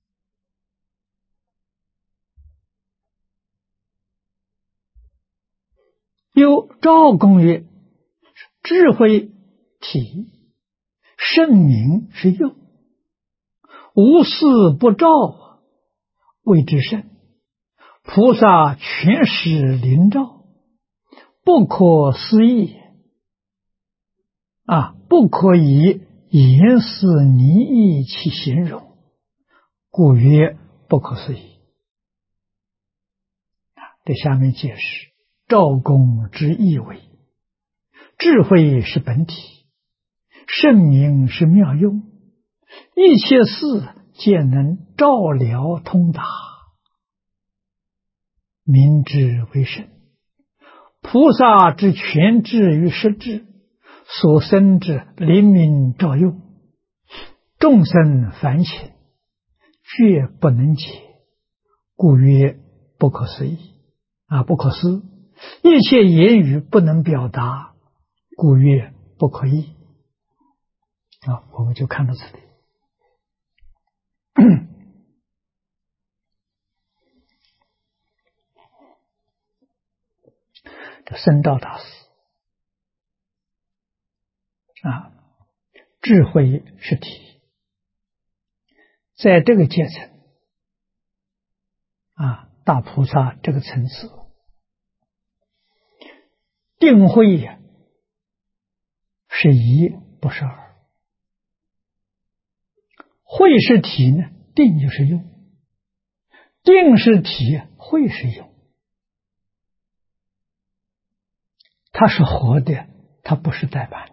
有赵公曰：智慧体，圣明是用，无事不照，谓之圣。菩萨全使灵照，不可思议不可以言辞拟意其形容，故曰不可思议这下面解释赵公之意为：智慧是本体，圣明是妙用，一切事皆能照了通达，名之为圣。菩萨之全智与实智， 所生之灵明照用，众生凡情，绝不能解，故曰不可思议。不可思，一切言语不能表达，故曰不可议。我们就看到这里。这僧道大师智慧是体，在这个阶层大菩萨这个层次，定慧是一，不是二。慧是体呢，定就是用；定是体，慧是用。它是活的，它不是呆板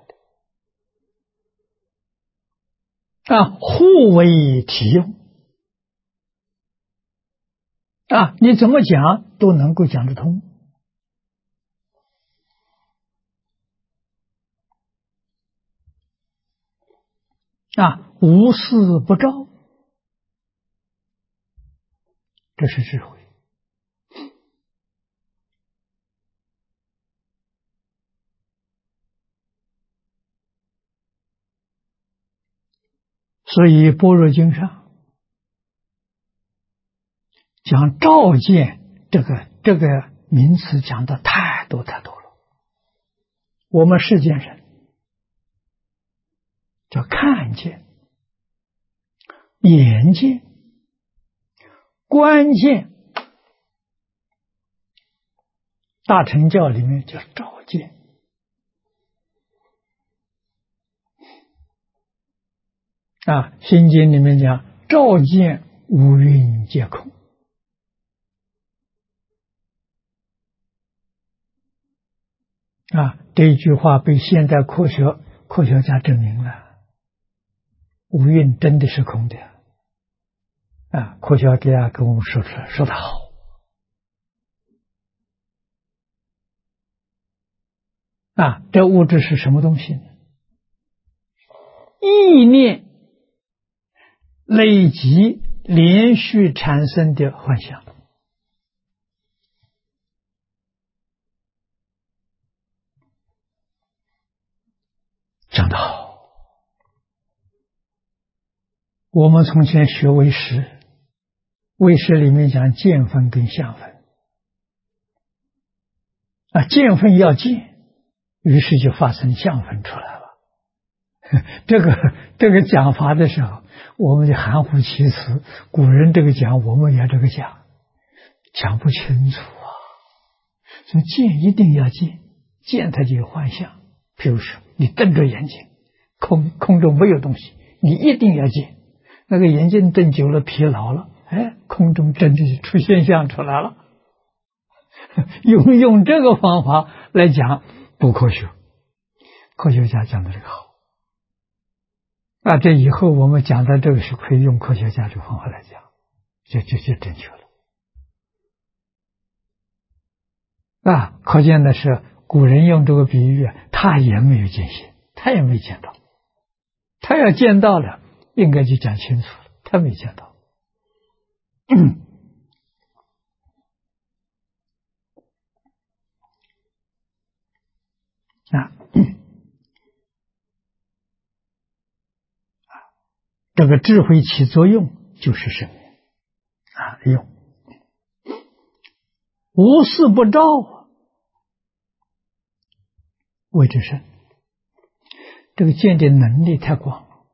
的。互为体用。你怎么讲都能够讲得通。无事不照，这是智慧。所以般若经上讲照见这个名词讲的太多太多了。我们世间人叫看见、眼见、观见，大乘教里面叫照见。心经里面讲照见五蕴皆空。这一句话被现代科学家证明了，五蕴真的是空的。科学家跟我们说出来，说得好。这物质是什么东西呢？意念累积连续产生的幻想。讲得好。我们从前学唯识，唯识里面讲见分跟相分。见分要见，于是就发生相分出来了。这个讲法的时候，我们就含糊其辞。古人这个讲，我们也这个讲不清楚所以见一定要见，见它就有幻象。譬如说，你瞪着眼睛，空中没有东西，你一定要见。那个眼睛瞪久了疲劳了，空中真的出现象出来了。用这个方法来讲不科学，科学家讲的这个好。这以后我们讲的这个是可以用科学家这个方法来讲，就正确了。可见的是古人用这个比喻，他也没有见性，他也没见到。他要见到了，应该就讲清楚了，他没见到。这个智慧起作用就是生命用。无事不照谓之生。这个见的能力太广了，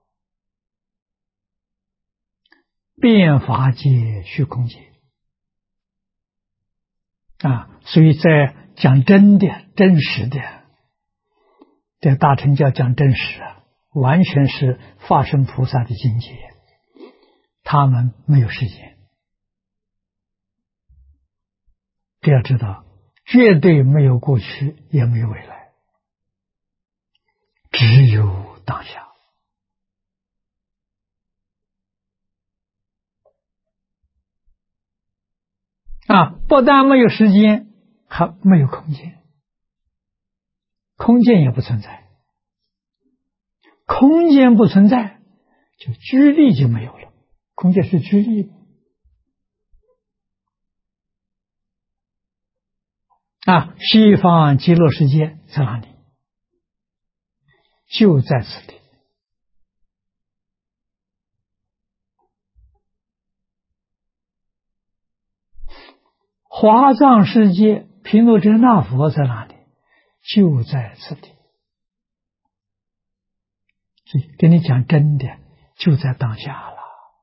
遍法界虚空界所以在讲真的真实的，在大乘教讲真实完全是法身菩萨的境界，他们没有时间。这要知道，绝对没有过去，也没有未来，只有当下。不但没有时间，还没有空间，空间也不存在， 空间不存在，就居力就没有了。空间是居力啊！西方极乐世界在哪里？就在此地。华藏世界毗卢遮那佛在哪里？就在此地。所以跟你讲真的，就在当下了。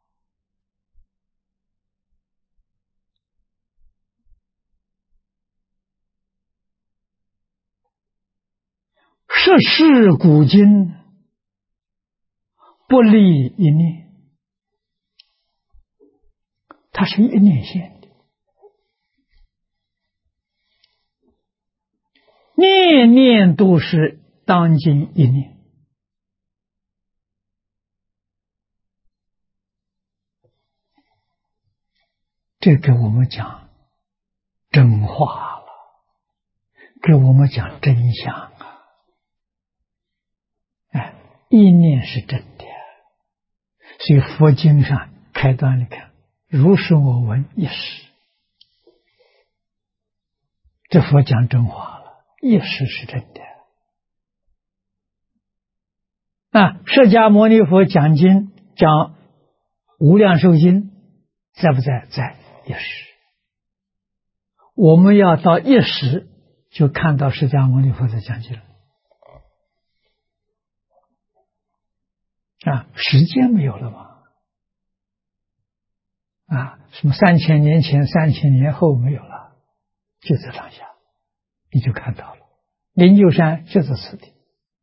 世事古今，不离一念，它是一念线的，念念都是当今一念。这给我们讲真话了，给我们讲真相啊！哎，一念是真的，所以佛经上开端，你看，如是我闻一时，这佛讲真话了，一时是真的。释迦牟尼佛讲经，讲无量寿经，在不在？在一时。我们要到一时，就看到释迦牟尼佛在讲经了。时间没有了嘛？什么3000年前、3000年后没有了，就在当下，你就看到了。灵鹫山就在此地。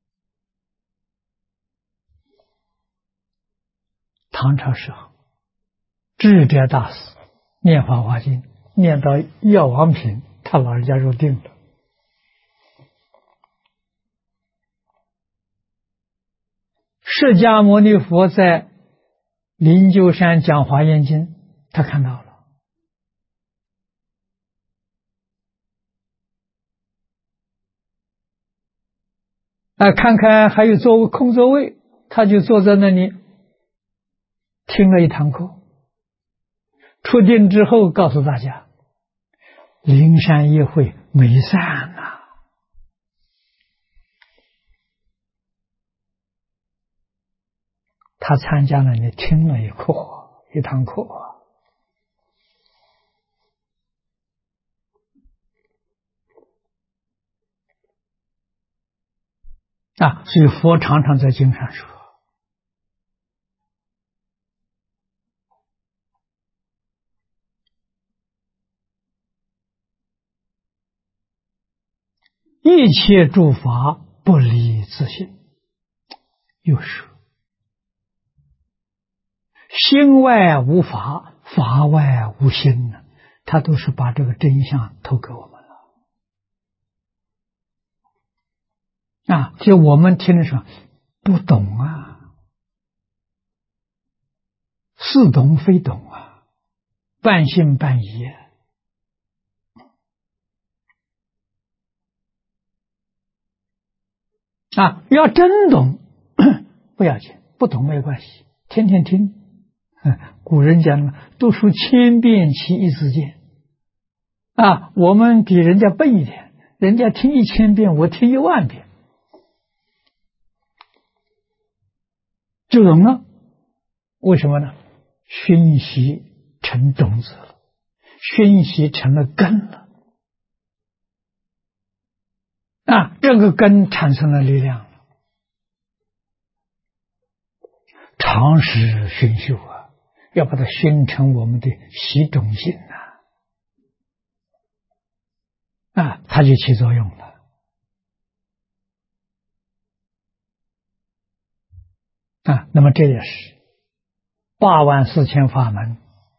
唐朝时候，智者大师念《法华经》，念到药王品，他老人家入定了。释迦牟尼佛在灵鹫山讲《华严经》，他看到了。看看还有空座位，他就坐在那里听了一堂课。出定之后告诉大家，灵山一会没散啊。他参加了，你听了一堂课所以佛常常在经上说，一切诸法不离自性。又说，心外无法，法外无心呢，他都是把这个真相透给我们了。就我们听的时候不懂似懂非懂半信半疑要真懂不要紧，不懂没关系，天天听。古人讲读书千遍其义自见我们比人家笨一点，人家听1000遍，我听10000遍就懂了。为什么呢？熏习成种子了，熏习成了根了这个根产生了力量了。常时熏修要把它熏成我们的习种性它就起作用了那么这也是84000法门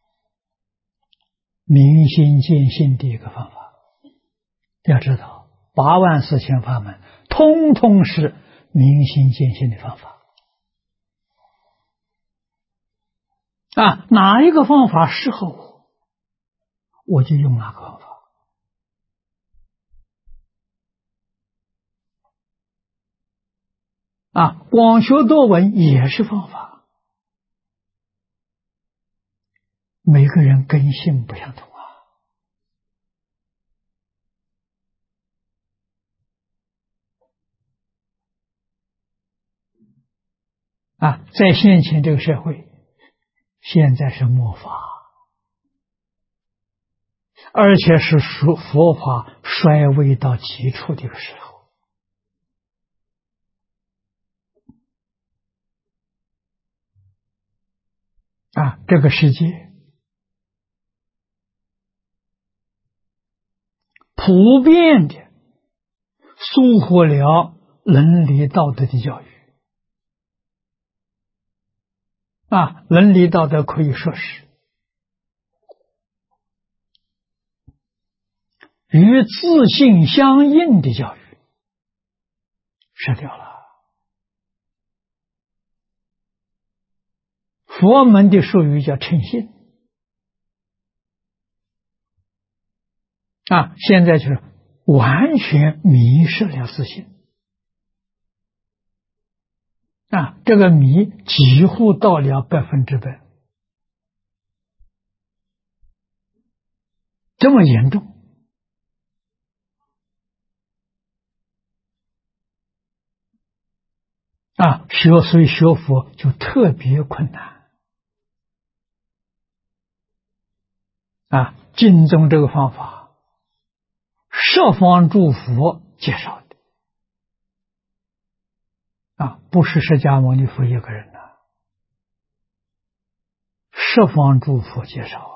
明心见性的一个方法。要知道84000法门通通是明心见性的方法哪一个方法适合我，我就用哪个方法广学多闻也是方法，每个人根性不相同在现前这个社会，现在是末法，而且是佛法衰微到极处的一个时候。这个世界普遍的疏忽了伦理道德的教育。伦理道德可以说是与自信相应的教育失掉了。佛门的术语叫称性现在就是完全迷失了自信这个迷几乎到了100%，这么严重所以学佛就特别困难经宗这个方法十方诸佛介绍的不是释迦牟尼佛一个人十方诸佛介绍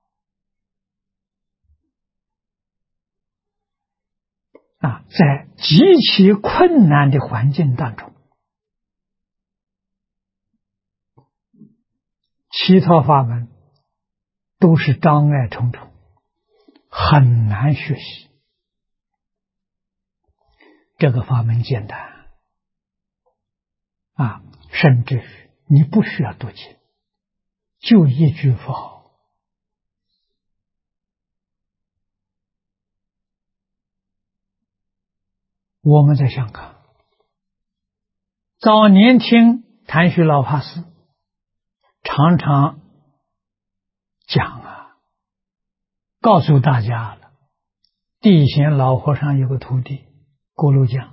在极其困难的环境当中，其他法门都是障碍重重，很难学习。这个法门简单甚至于你不需要读经，就一句佛号，我们在香港早年听谭旭老法师常常讲告诉大家了，地贤老和尚有个徒弟郭禄江，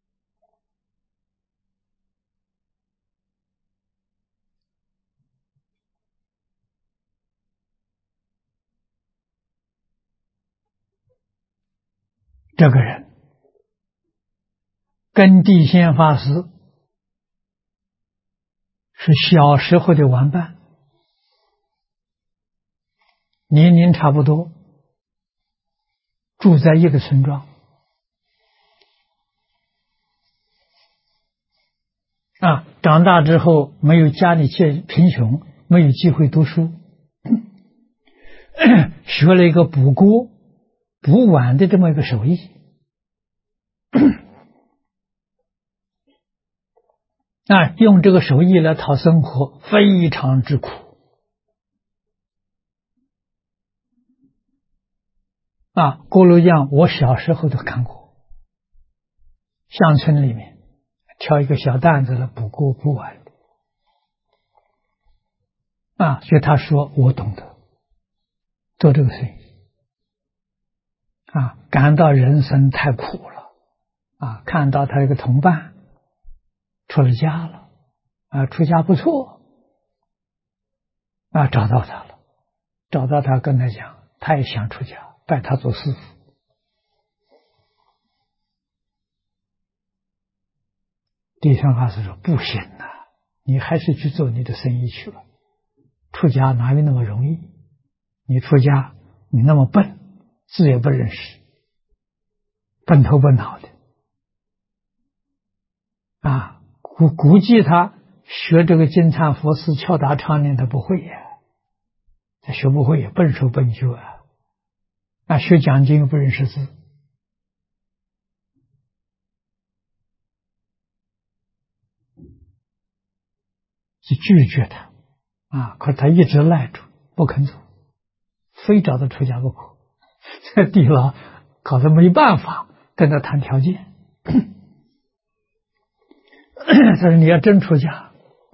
这个人跟地贤法师是小时候的玩伴，年龄差不多，住在一个村庄长大之后没有家里贫穷，没有机会读书，学了一个补锅补碗的这么一个手艺用这个手艺来讨生活，非常之苦锅炉匠我小时候都看过，乡村里面挑一个小担子来补锅补碗所以他说我懂得做这个生意感到人生太苦了看到他一个同伴出了家了出家不错找到他了，找到他跟他讲，他也想出家，拜他做师父。地上法师说不行你还是去做你的生意去吧，出家哪有那么容易，你出家你那么笨，字也不认识，笨头笨脑的估计他学这个金蝉佛寺敲打唱念他不会他学不会笨手笨脚学讲经又不认识字，就拒绝他可他一直赖住不肯走，非找他出家不可。这地老搞得没办法跟他谈条件他说你要真出家，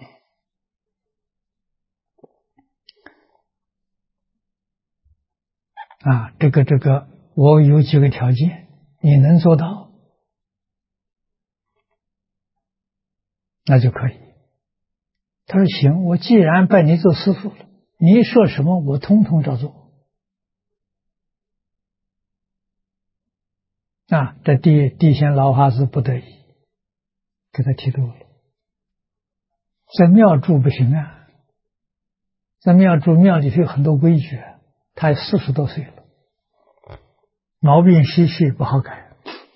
这个，我有几个条件，你能做到，那就可以。他说行，我既然拜你做师父了，你说什么我通通照做。这地仙老法师不得已给他剃度了。在庙住不行啊，在庙住，庙里头有很多规矩，他40多岁了，毛病习气不好改，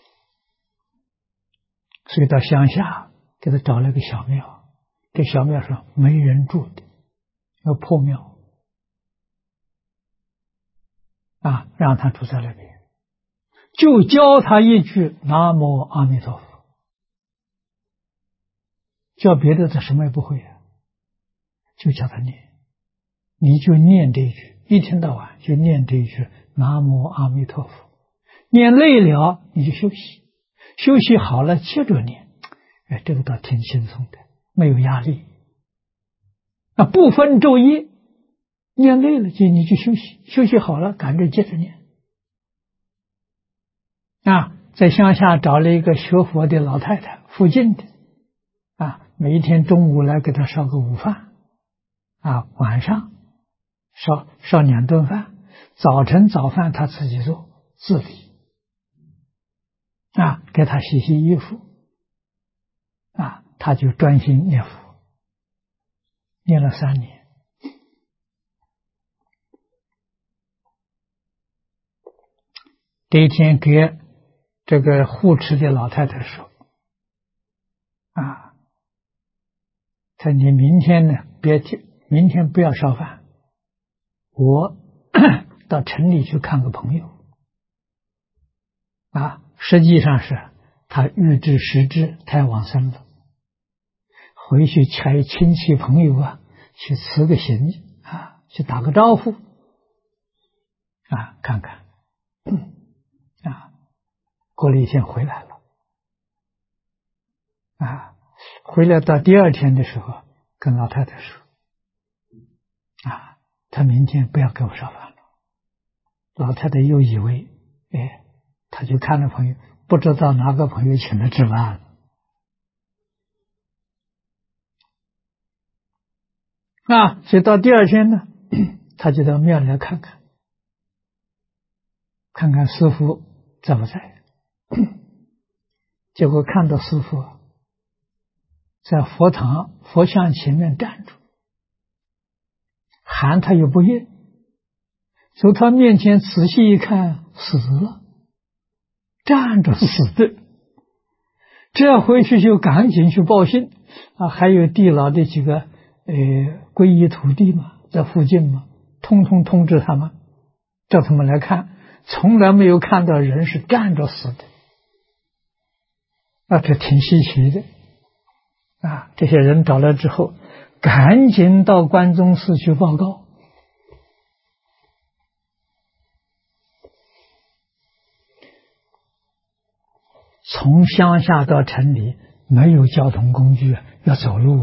所以到乡下给他找了个小庙，这小庙上没人住的，要破庙让他住在那边，就教他一句南无阿弥陀佛，教别的他什么也不会就叫他念，你就念这一句，一天到晚就念这一句南无阿弥陀佛，念累了你就休息，休息好了接着念，这个倒挺轻松的，没有压力。不分昼夜，念累了你就休息，休息好了赶着接着念。在乡下找了一个学佛的老太太，附近的每一天中午来给他烧个午饭晚上烧2顿饭，早晨早饭他自己做自理给他洗洗衣服他就专心念佛，念了3年。这一天给这个护持的老太太说他说你明天呢明天不要烧饭，我到城里去看个朋友实际上是他预知时至，他要往生了，回去请亲戚朋友去辞个行去打个招呼看看过了1天回来了回来到第2天的时候跟老太太说他明天不要给我烧饭了。老太太又以为他就看了朋友，不知道哪个朋友请他吃饭了所以到第2天呢他就到庙里来看看师父在不在。结果看到师父在佛堂佛像前面站住，喊他又不应，走他面前仔细一看，死了，站着死的。这回去就赶紧去报信还有地老的几个皈依徒弟嘛，在附近嘛，通通通知他们，叫他们来看，从来没有看到人是站着死的这挺稀奇的这些人找来之后赶紧到关中寺去报告。从乡下到城里没有交通工具要走路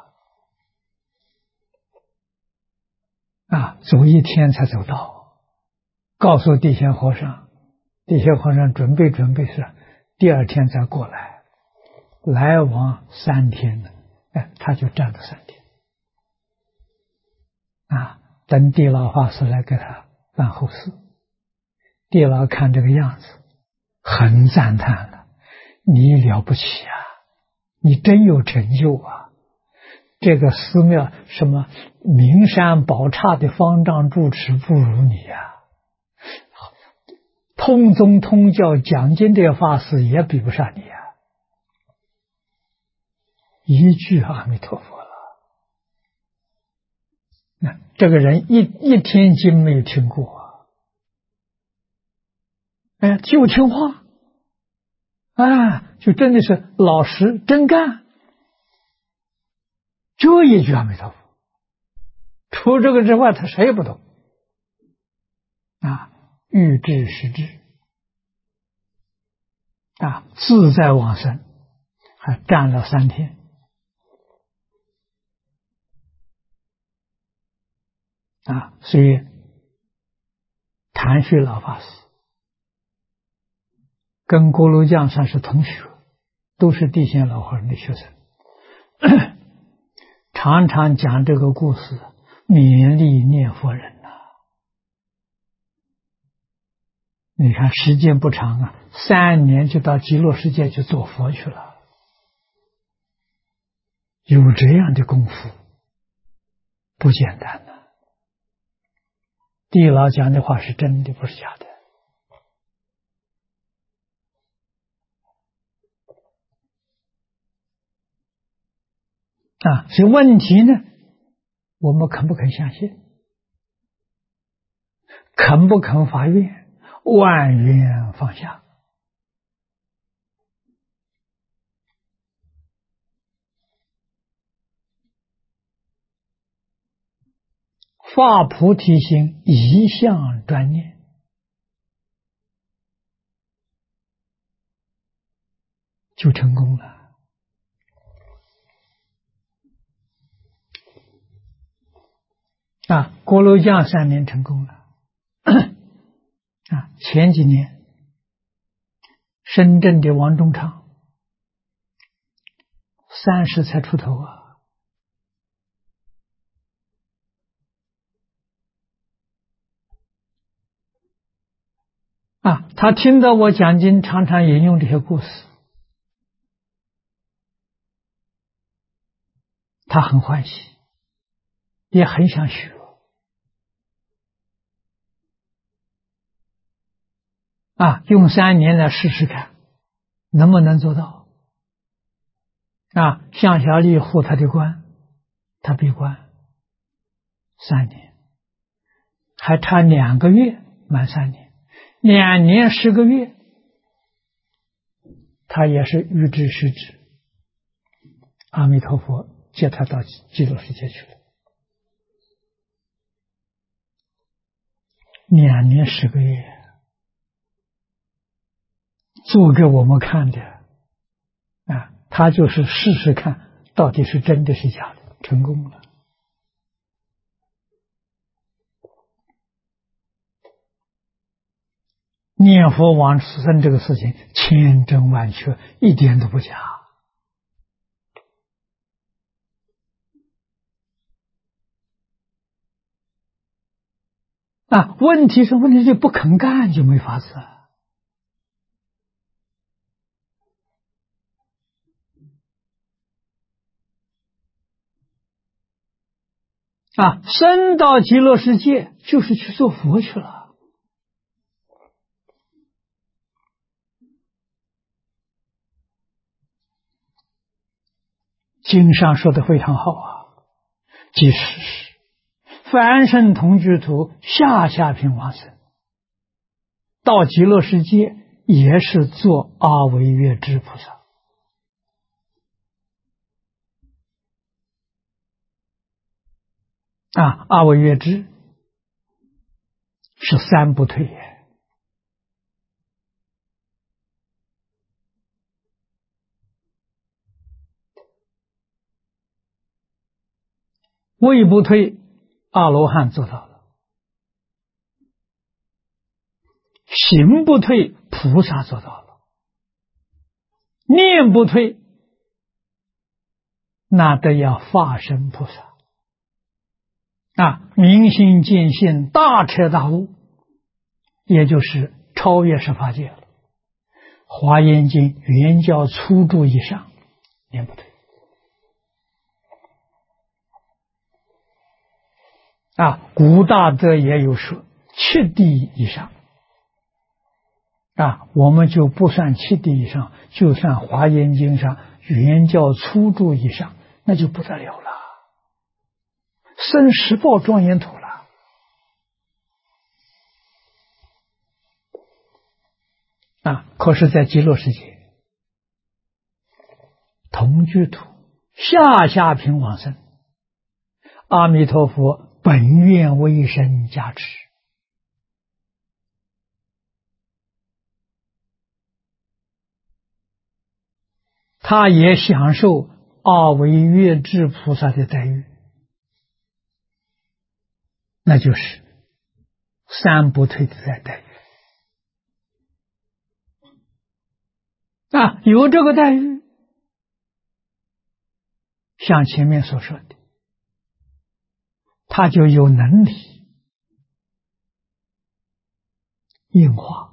走1天才走到，告诉地仙和尚，地仙和尚准备是第2天再过来，来往3天呢他就站了3天等地老法师来给他办后事，地老看这个样子很赞叹了，你了不起你真有成就这个寺庙什么名山宝刹的方丈住持不如你通宗通教讲经的法师也比不上你一句阿弥陀佛了。这个人一天经没有听过就听话就真的是老实真干，这一句阿弥陀佛，除这个之外他谁也不懂欲知时至自在往生， 还站了3天。所以谭旭老法师跟锅炉匠算是同学，都是地仙老和尚的学生，常常讲这个故事，勉励念佛人呐。你看时间不长啊，3年就到极乐世界去做佛去了，有这样的功夫不简单呐。地老讲的话是真的，不是假的。所以问题呢，我们肯不肯相信？肯不肯发愿？万缘放下。发菩提心，一向专念，就成功了。锅炉匠3年成功了。前几年深圳的王中昌30才出头他听到我讲经，常常引用这些故事，他很欢喜，也很想学。用3年来试试看，能不能做到。向小丽护他的关，他闭关3年，还差2个月满3年，2年10个月，他也是预知时至，阿弥陀佛接他到极乐世界去了。2年10个月，做给我们看的他就是试试看到底是真的是假的，成功了。念佛往生这个事情千真万确，一点都不假。问题就不肯干，就没法子。升到极乐世界就是去做佛去了。经上说的非常好即使是凡圣同居土下品往生，到极乐世界也是做阿惟越致菩萨。阿惟越致是3不退也。位不退，阿罗汉做到了；行不退，菩萨做到了；念不退，那得要化身菩萨。明心见性，大彻大悟，也就是超越十法界了。华严经原教初住以上，念不退。古大德也有说7地以上。我们就不算7地以上，就算华严经上原教初住以上，那就不得了了，生十报庄严土了。可是在极乐世界同居土下品往生，阿弥陀佛本愿威神加持， 他也享受二位月智菩萨的待遇，那就是三不退的待遇有这个待遇，像前面所说的，他就有能力应化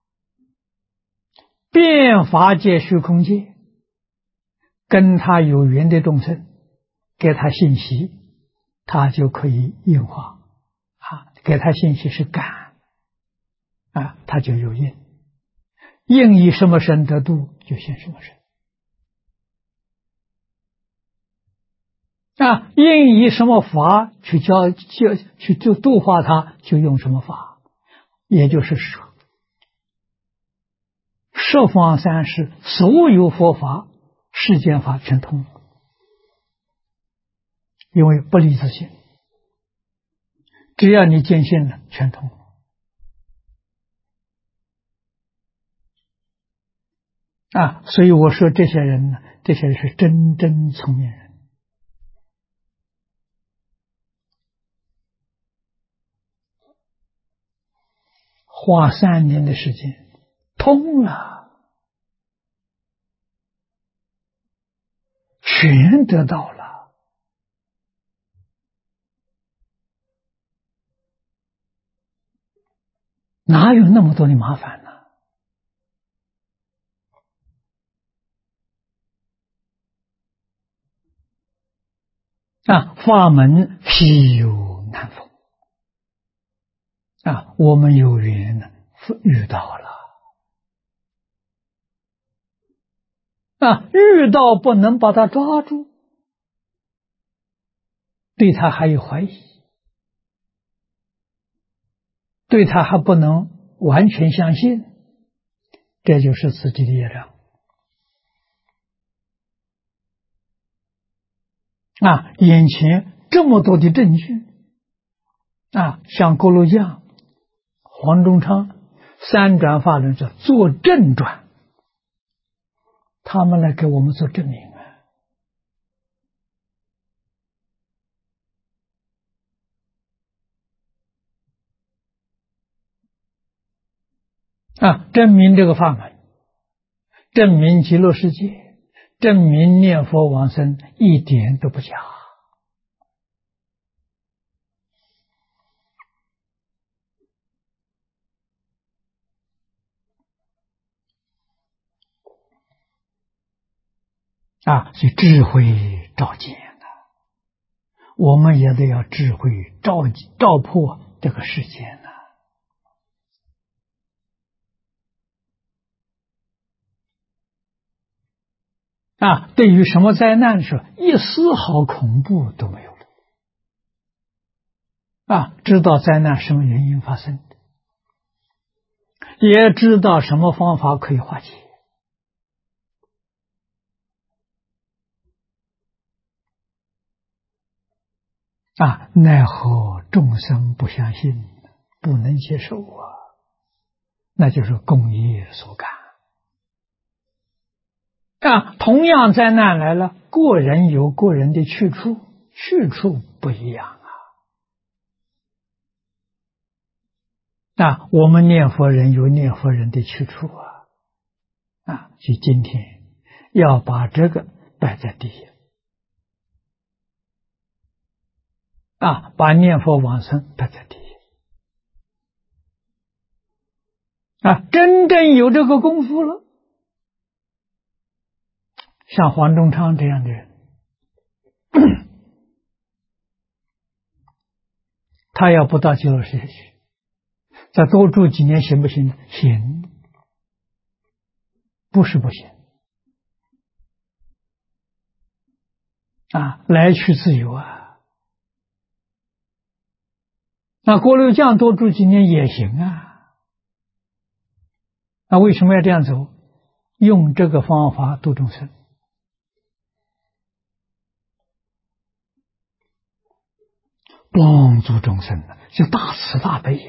变法界虚空界，跟他有缘的众生给他信息，他就可以应化给他信息是感他就有应，应以什么身得度，就现什么身应以什么法去去度化他，就用什么法。也就是说，十方三世所有佛法世间法全通，因为不离自性，只要你见性了，全通。所以我说这些人呢，这些人是真正聪明人。花3年的时间通了，全得到了。哪有那么多的麻烦呢？法门稀有难逢我们有缘呢，遇到了遇到不能把它抓住，对他还有怀疑，对他还不能完全相信，这就是自己的业障眼前这么多的证据像郭罗匠、黄宗昌、三转法轮者做证转，他们来给我们做证明证明这个法门，证明极乐世界，证明念佛往生一点都不假所以智慧照见我们也得要智慧照破这个世间对于什么灾难说一丝毫恐怖都没有了知道灾难什么原因发生的，也知道什么方法可以化解奈何众生不相信，不能接受那就是共业所感同样灾难来了，个人有个人的去处，去处不一样我们念佛人有念佛人的去处所以今天要把这个摆在第一把念佛往生摆在第一真正有这个功夫了，像黄宗昌这样的人他要不到极乐世界去，再多住几年行不行？行，不是不行来去自由那郭六将多住几年也行那为什么要这样走？用这个方法度众生帮助众生就大慈大悲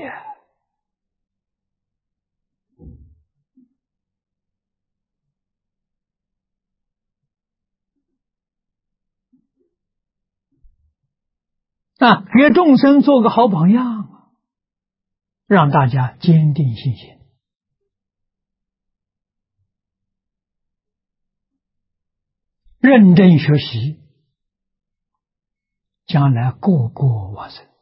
给众生做个好榜样，让大家坚定信心，认真学习，将来个个往生。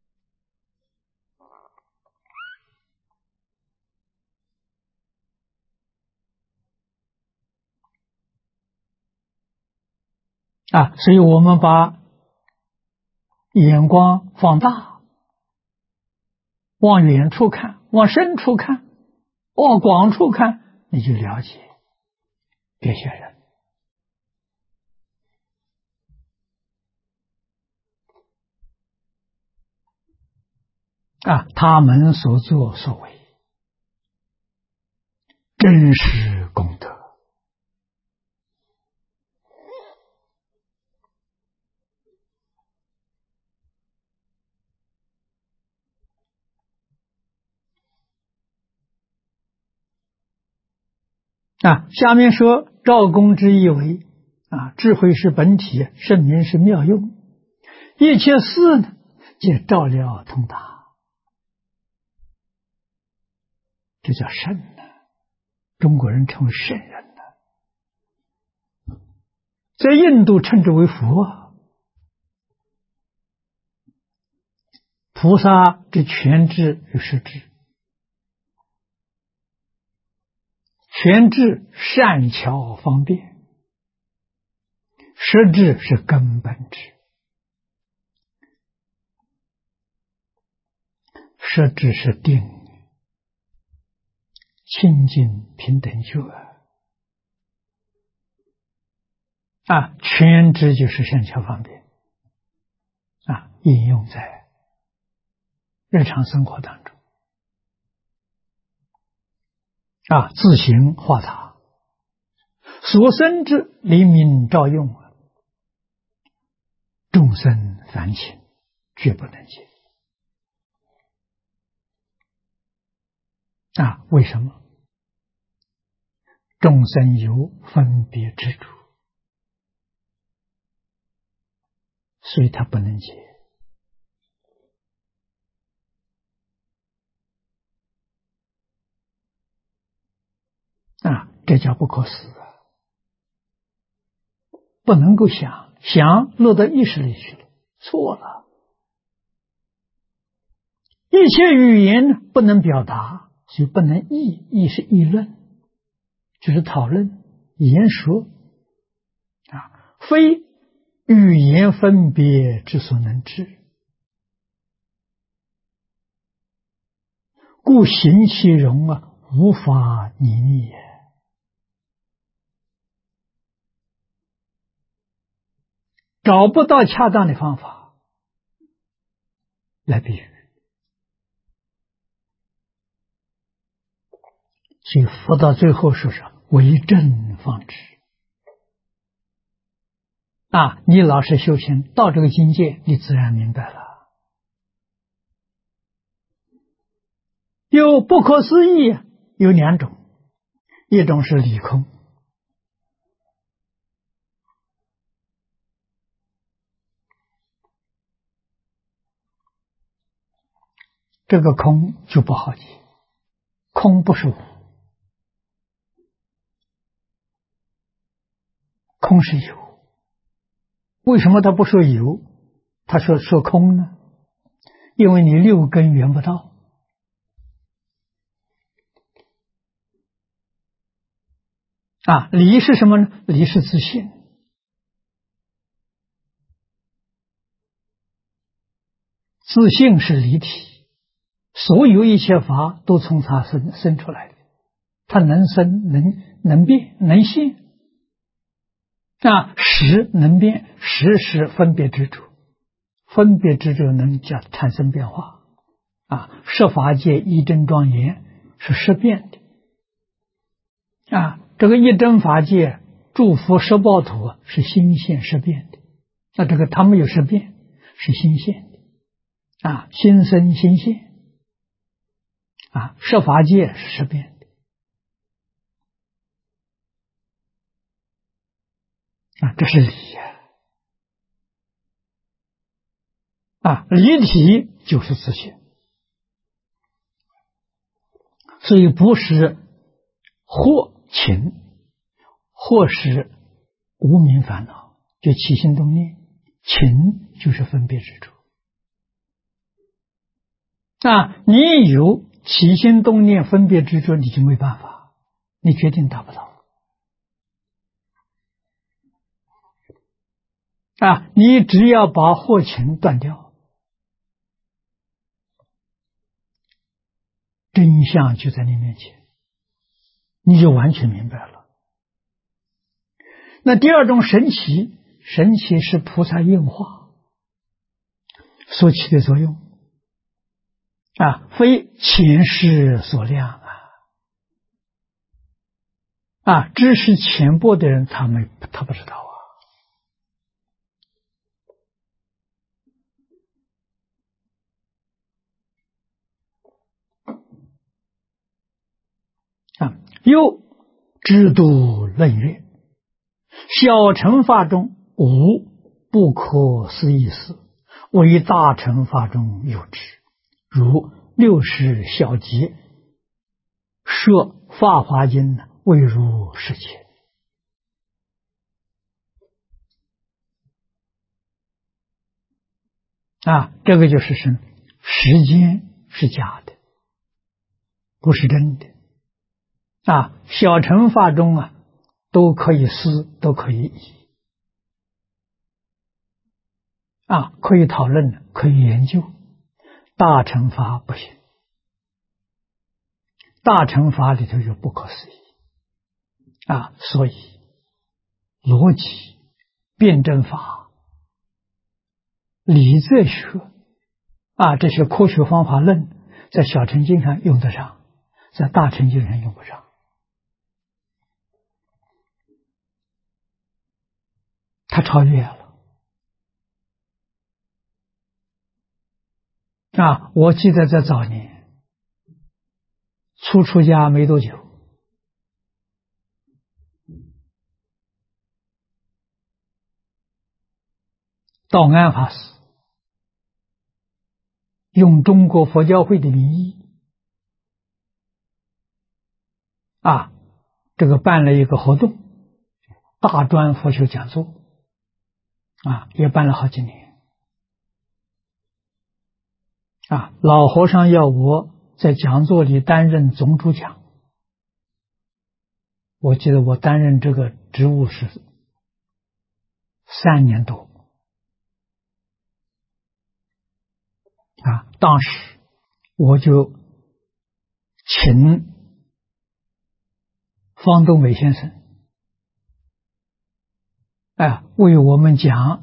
所以我们把眼光放大，往远处看，往深处看，往广处看，你就了解这些人。他们所作所为，真是功德。下面说赵公之意为智慧是本体，圣明是妙用，一切事呢，皆照料通达，这叫圣呢。中国人称为圣人呢，在印度称之为佛。菩萨之全智与实智，全智善巧方便，实智是根本智，实智是定，清净平等觉。全智就是善巧方便应用在日常生活当中自行化他，所生之灵明照用众生凡情绝不能解为什么？众生有分别执着，所以他不能解这叫不可思不能够想落到意识里去了，错了。一切语言呢不能表达，所以不能议，议是议论，就是讨论言说非语言分别之所能知，故行其容无法拟拟也。找不到恰当的方法来比喻，所以佛到最后说是为正方知你老实修行到这个境界，你自然明白了。有不可思议有两种，一种是理空，这个空就不好解，空不是无，空是有。为什么他不说有，他说空呢？因为你六根缘不到理是什么呢？理是自信，自信是离体，所有一切法都从它生出来的，它能生能变能现识能变，识是分别执着，分别执着能产生变化十法界一真庄严是识变的这个一真法界诸佛十报土是心现识变的这个它没有识变，是心现的心生心现十法界是识变的这是理离体就是自性，所以不是或情，或是无明烦恼，就起心动念，情就是分别执着。你有起心动念分别执着，你就没办法，你决定达不到。你只要把惑情断掉，真相就在你面前，你就完全明白了。那第二种神奇，神奇是菩萨应化所起的作用，非前世所量知识浅薄的人他不知道又知度论曰，小乘法中无不可思议事，唯大乘法中有之，如六识小节摄法华经未如是切。这个就是时间是假的，不是真的。小乘法中都可以思，都可以议可以讨论，可以研究。大乘法不行，大乘法里头有不可思议所以逻辑、辩证法、理则学这些科学方法论，在小乘经上用得上，在大乘经上用不上。它超越了我记得在早年出家没多久，道安法师用中国佛教会的名义这个办了一个活动，大专佛学讲座也办了好几年老和尚要我在讲座里担任总主讲，我记得我担任这个职务是3年多当时我就请方东美先生为我们讲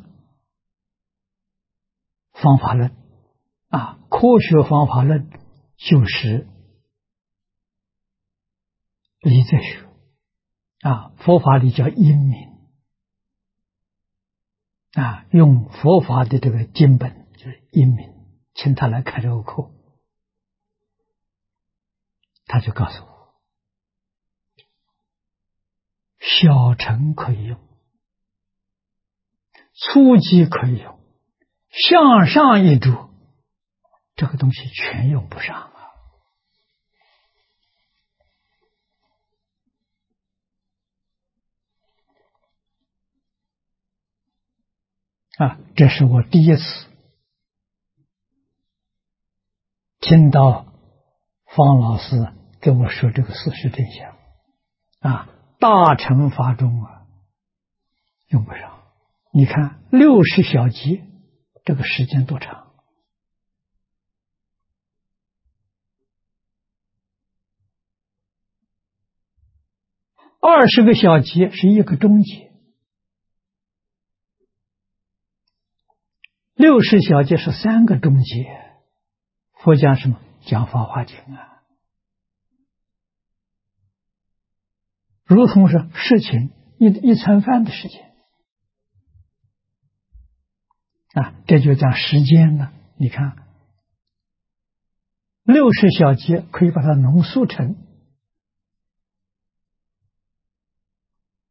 方法论科学方法论就是理则学佛法里叫因明用佛法的这个经本就是因明，请他来开这个课，他就告诉我，小乘可以用，初级可以用，向上一着这个东西全用不上这是我第一次听到方老师跟我说这个事实真相大乘法中用不上。你看60小节这个时间多长，20个小节是1个中节，60小节是3个中节。佛讲什么？讲法华经如同是事情一餐饭的时间这就讲时间呢。你看60小节可以把它浓缩成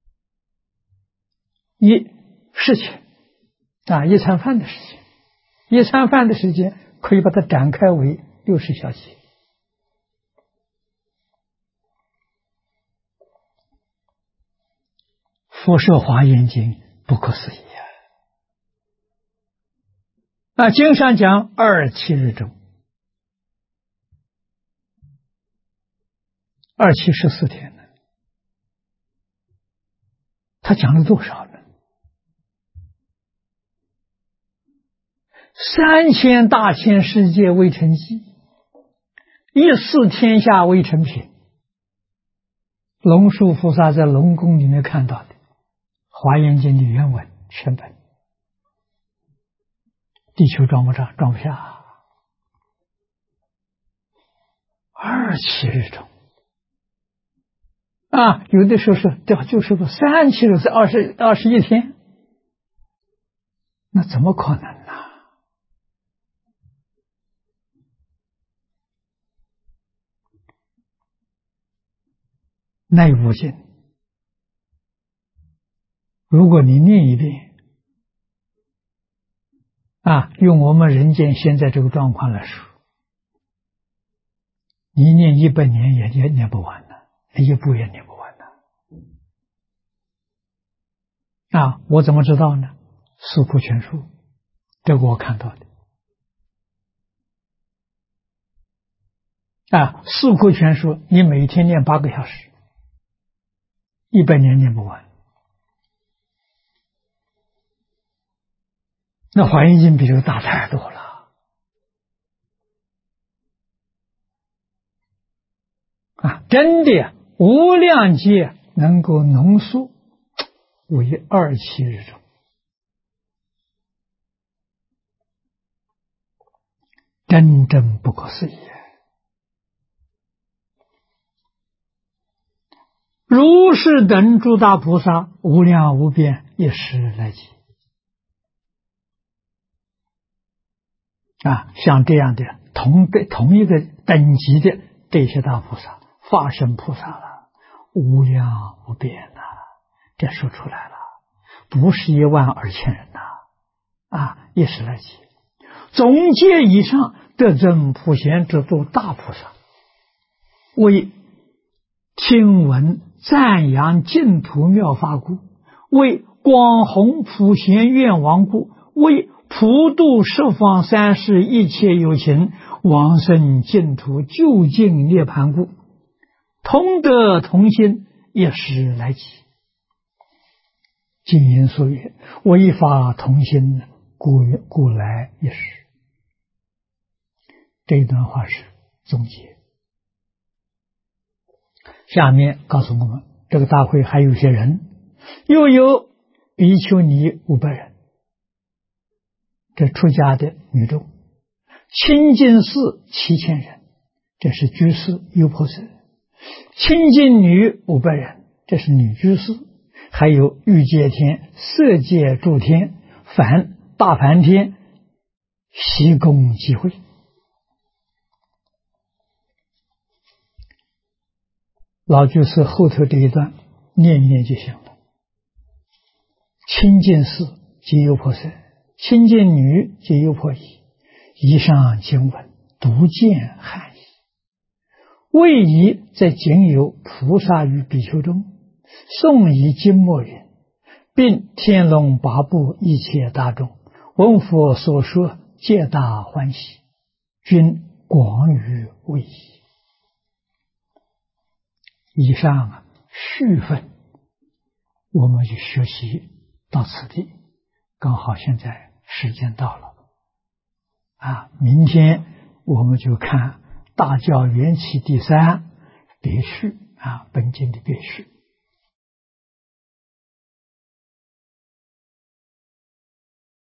一事情一餐饭的事情， 一餐饭的时间可以把它展开为60小节。佛说华严经不可思议经上讲27日中，27 14天呢，他讲了多少呢？3000大千世界为成寂，14天下为成品。龙树菩萨在龙宫里面看到的华严经的原文全本，地球装不上，装不下。27日中有的时候是就是个37日21天，那怎么可能呢？内无尽，如果你念一遍用我们人间现在这个状况来说，你念100年也念不完的，一部也念不完的我怎么知道呢？四库全书，这个我看到的四库全书你每天念8个小时，100年念不完。那华严经比这个大太多了真的无量劫能够浓缩为27日中，真正不可思议。如是等诸大菩萨无量无边一时来集像这样的同一个等级的这些大菩萨、法身菩萨了，无量无边这说出来了，不是12000人一时来集。总结以上得增普贤之诸大菩萨，为听闻赞扬净土妙法故，为广弘普贤愿王故，为普度十方三世一切有情往生净土究竟涅槃故，同德同心一时来集。经言所曰，为法同心，故来一时。这一段话是总结。下面告诉我们，这个大会还有些人，又有比丘尼500人，这出家的女众，清净寺7000人，这是居士优婆塞，清净女500人，这是女居士，还有欲界天、色界诸天、大梵天悉共集会。老居士后头这一段念一念就行了。清净寺皆优婆塞，清净女皆优婆夷，以上经文独见含义，为以在仅有菩萨与比丘中，诵以经默云，并天龙八部一切大众闻佛所说，皆大欢喜，均广于为矣。以上续分我们就学习到此地，刚好现在时间到了明天我们就看大教缘起第3别序本经的别序。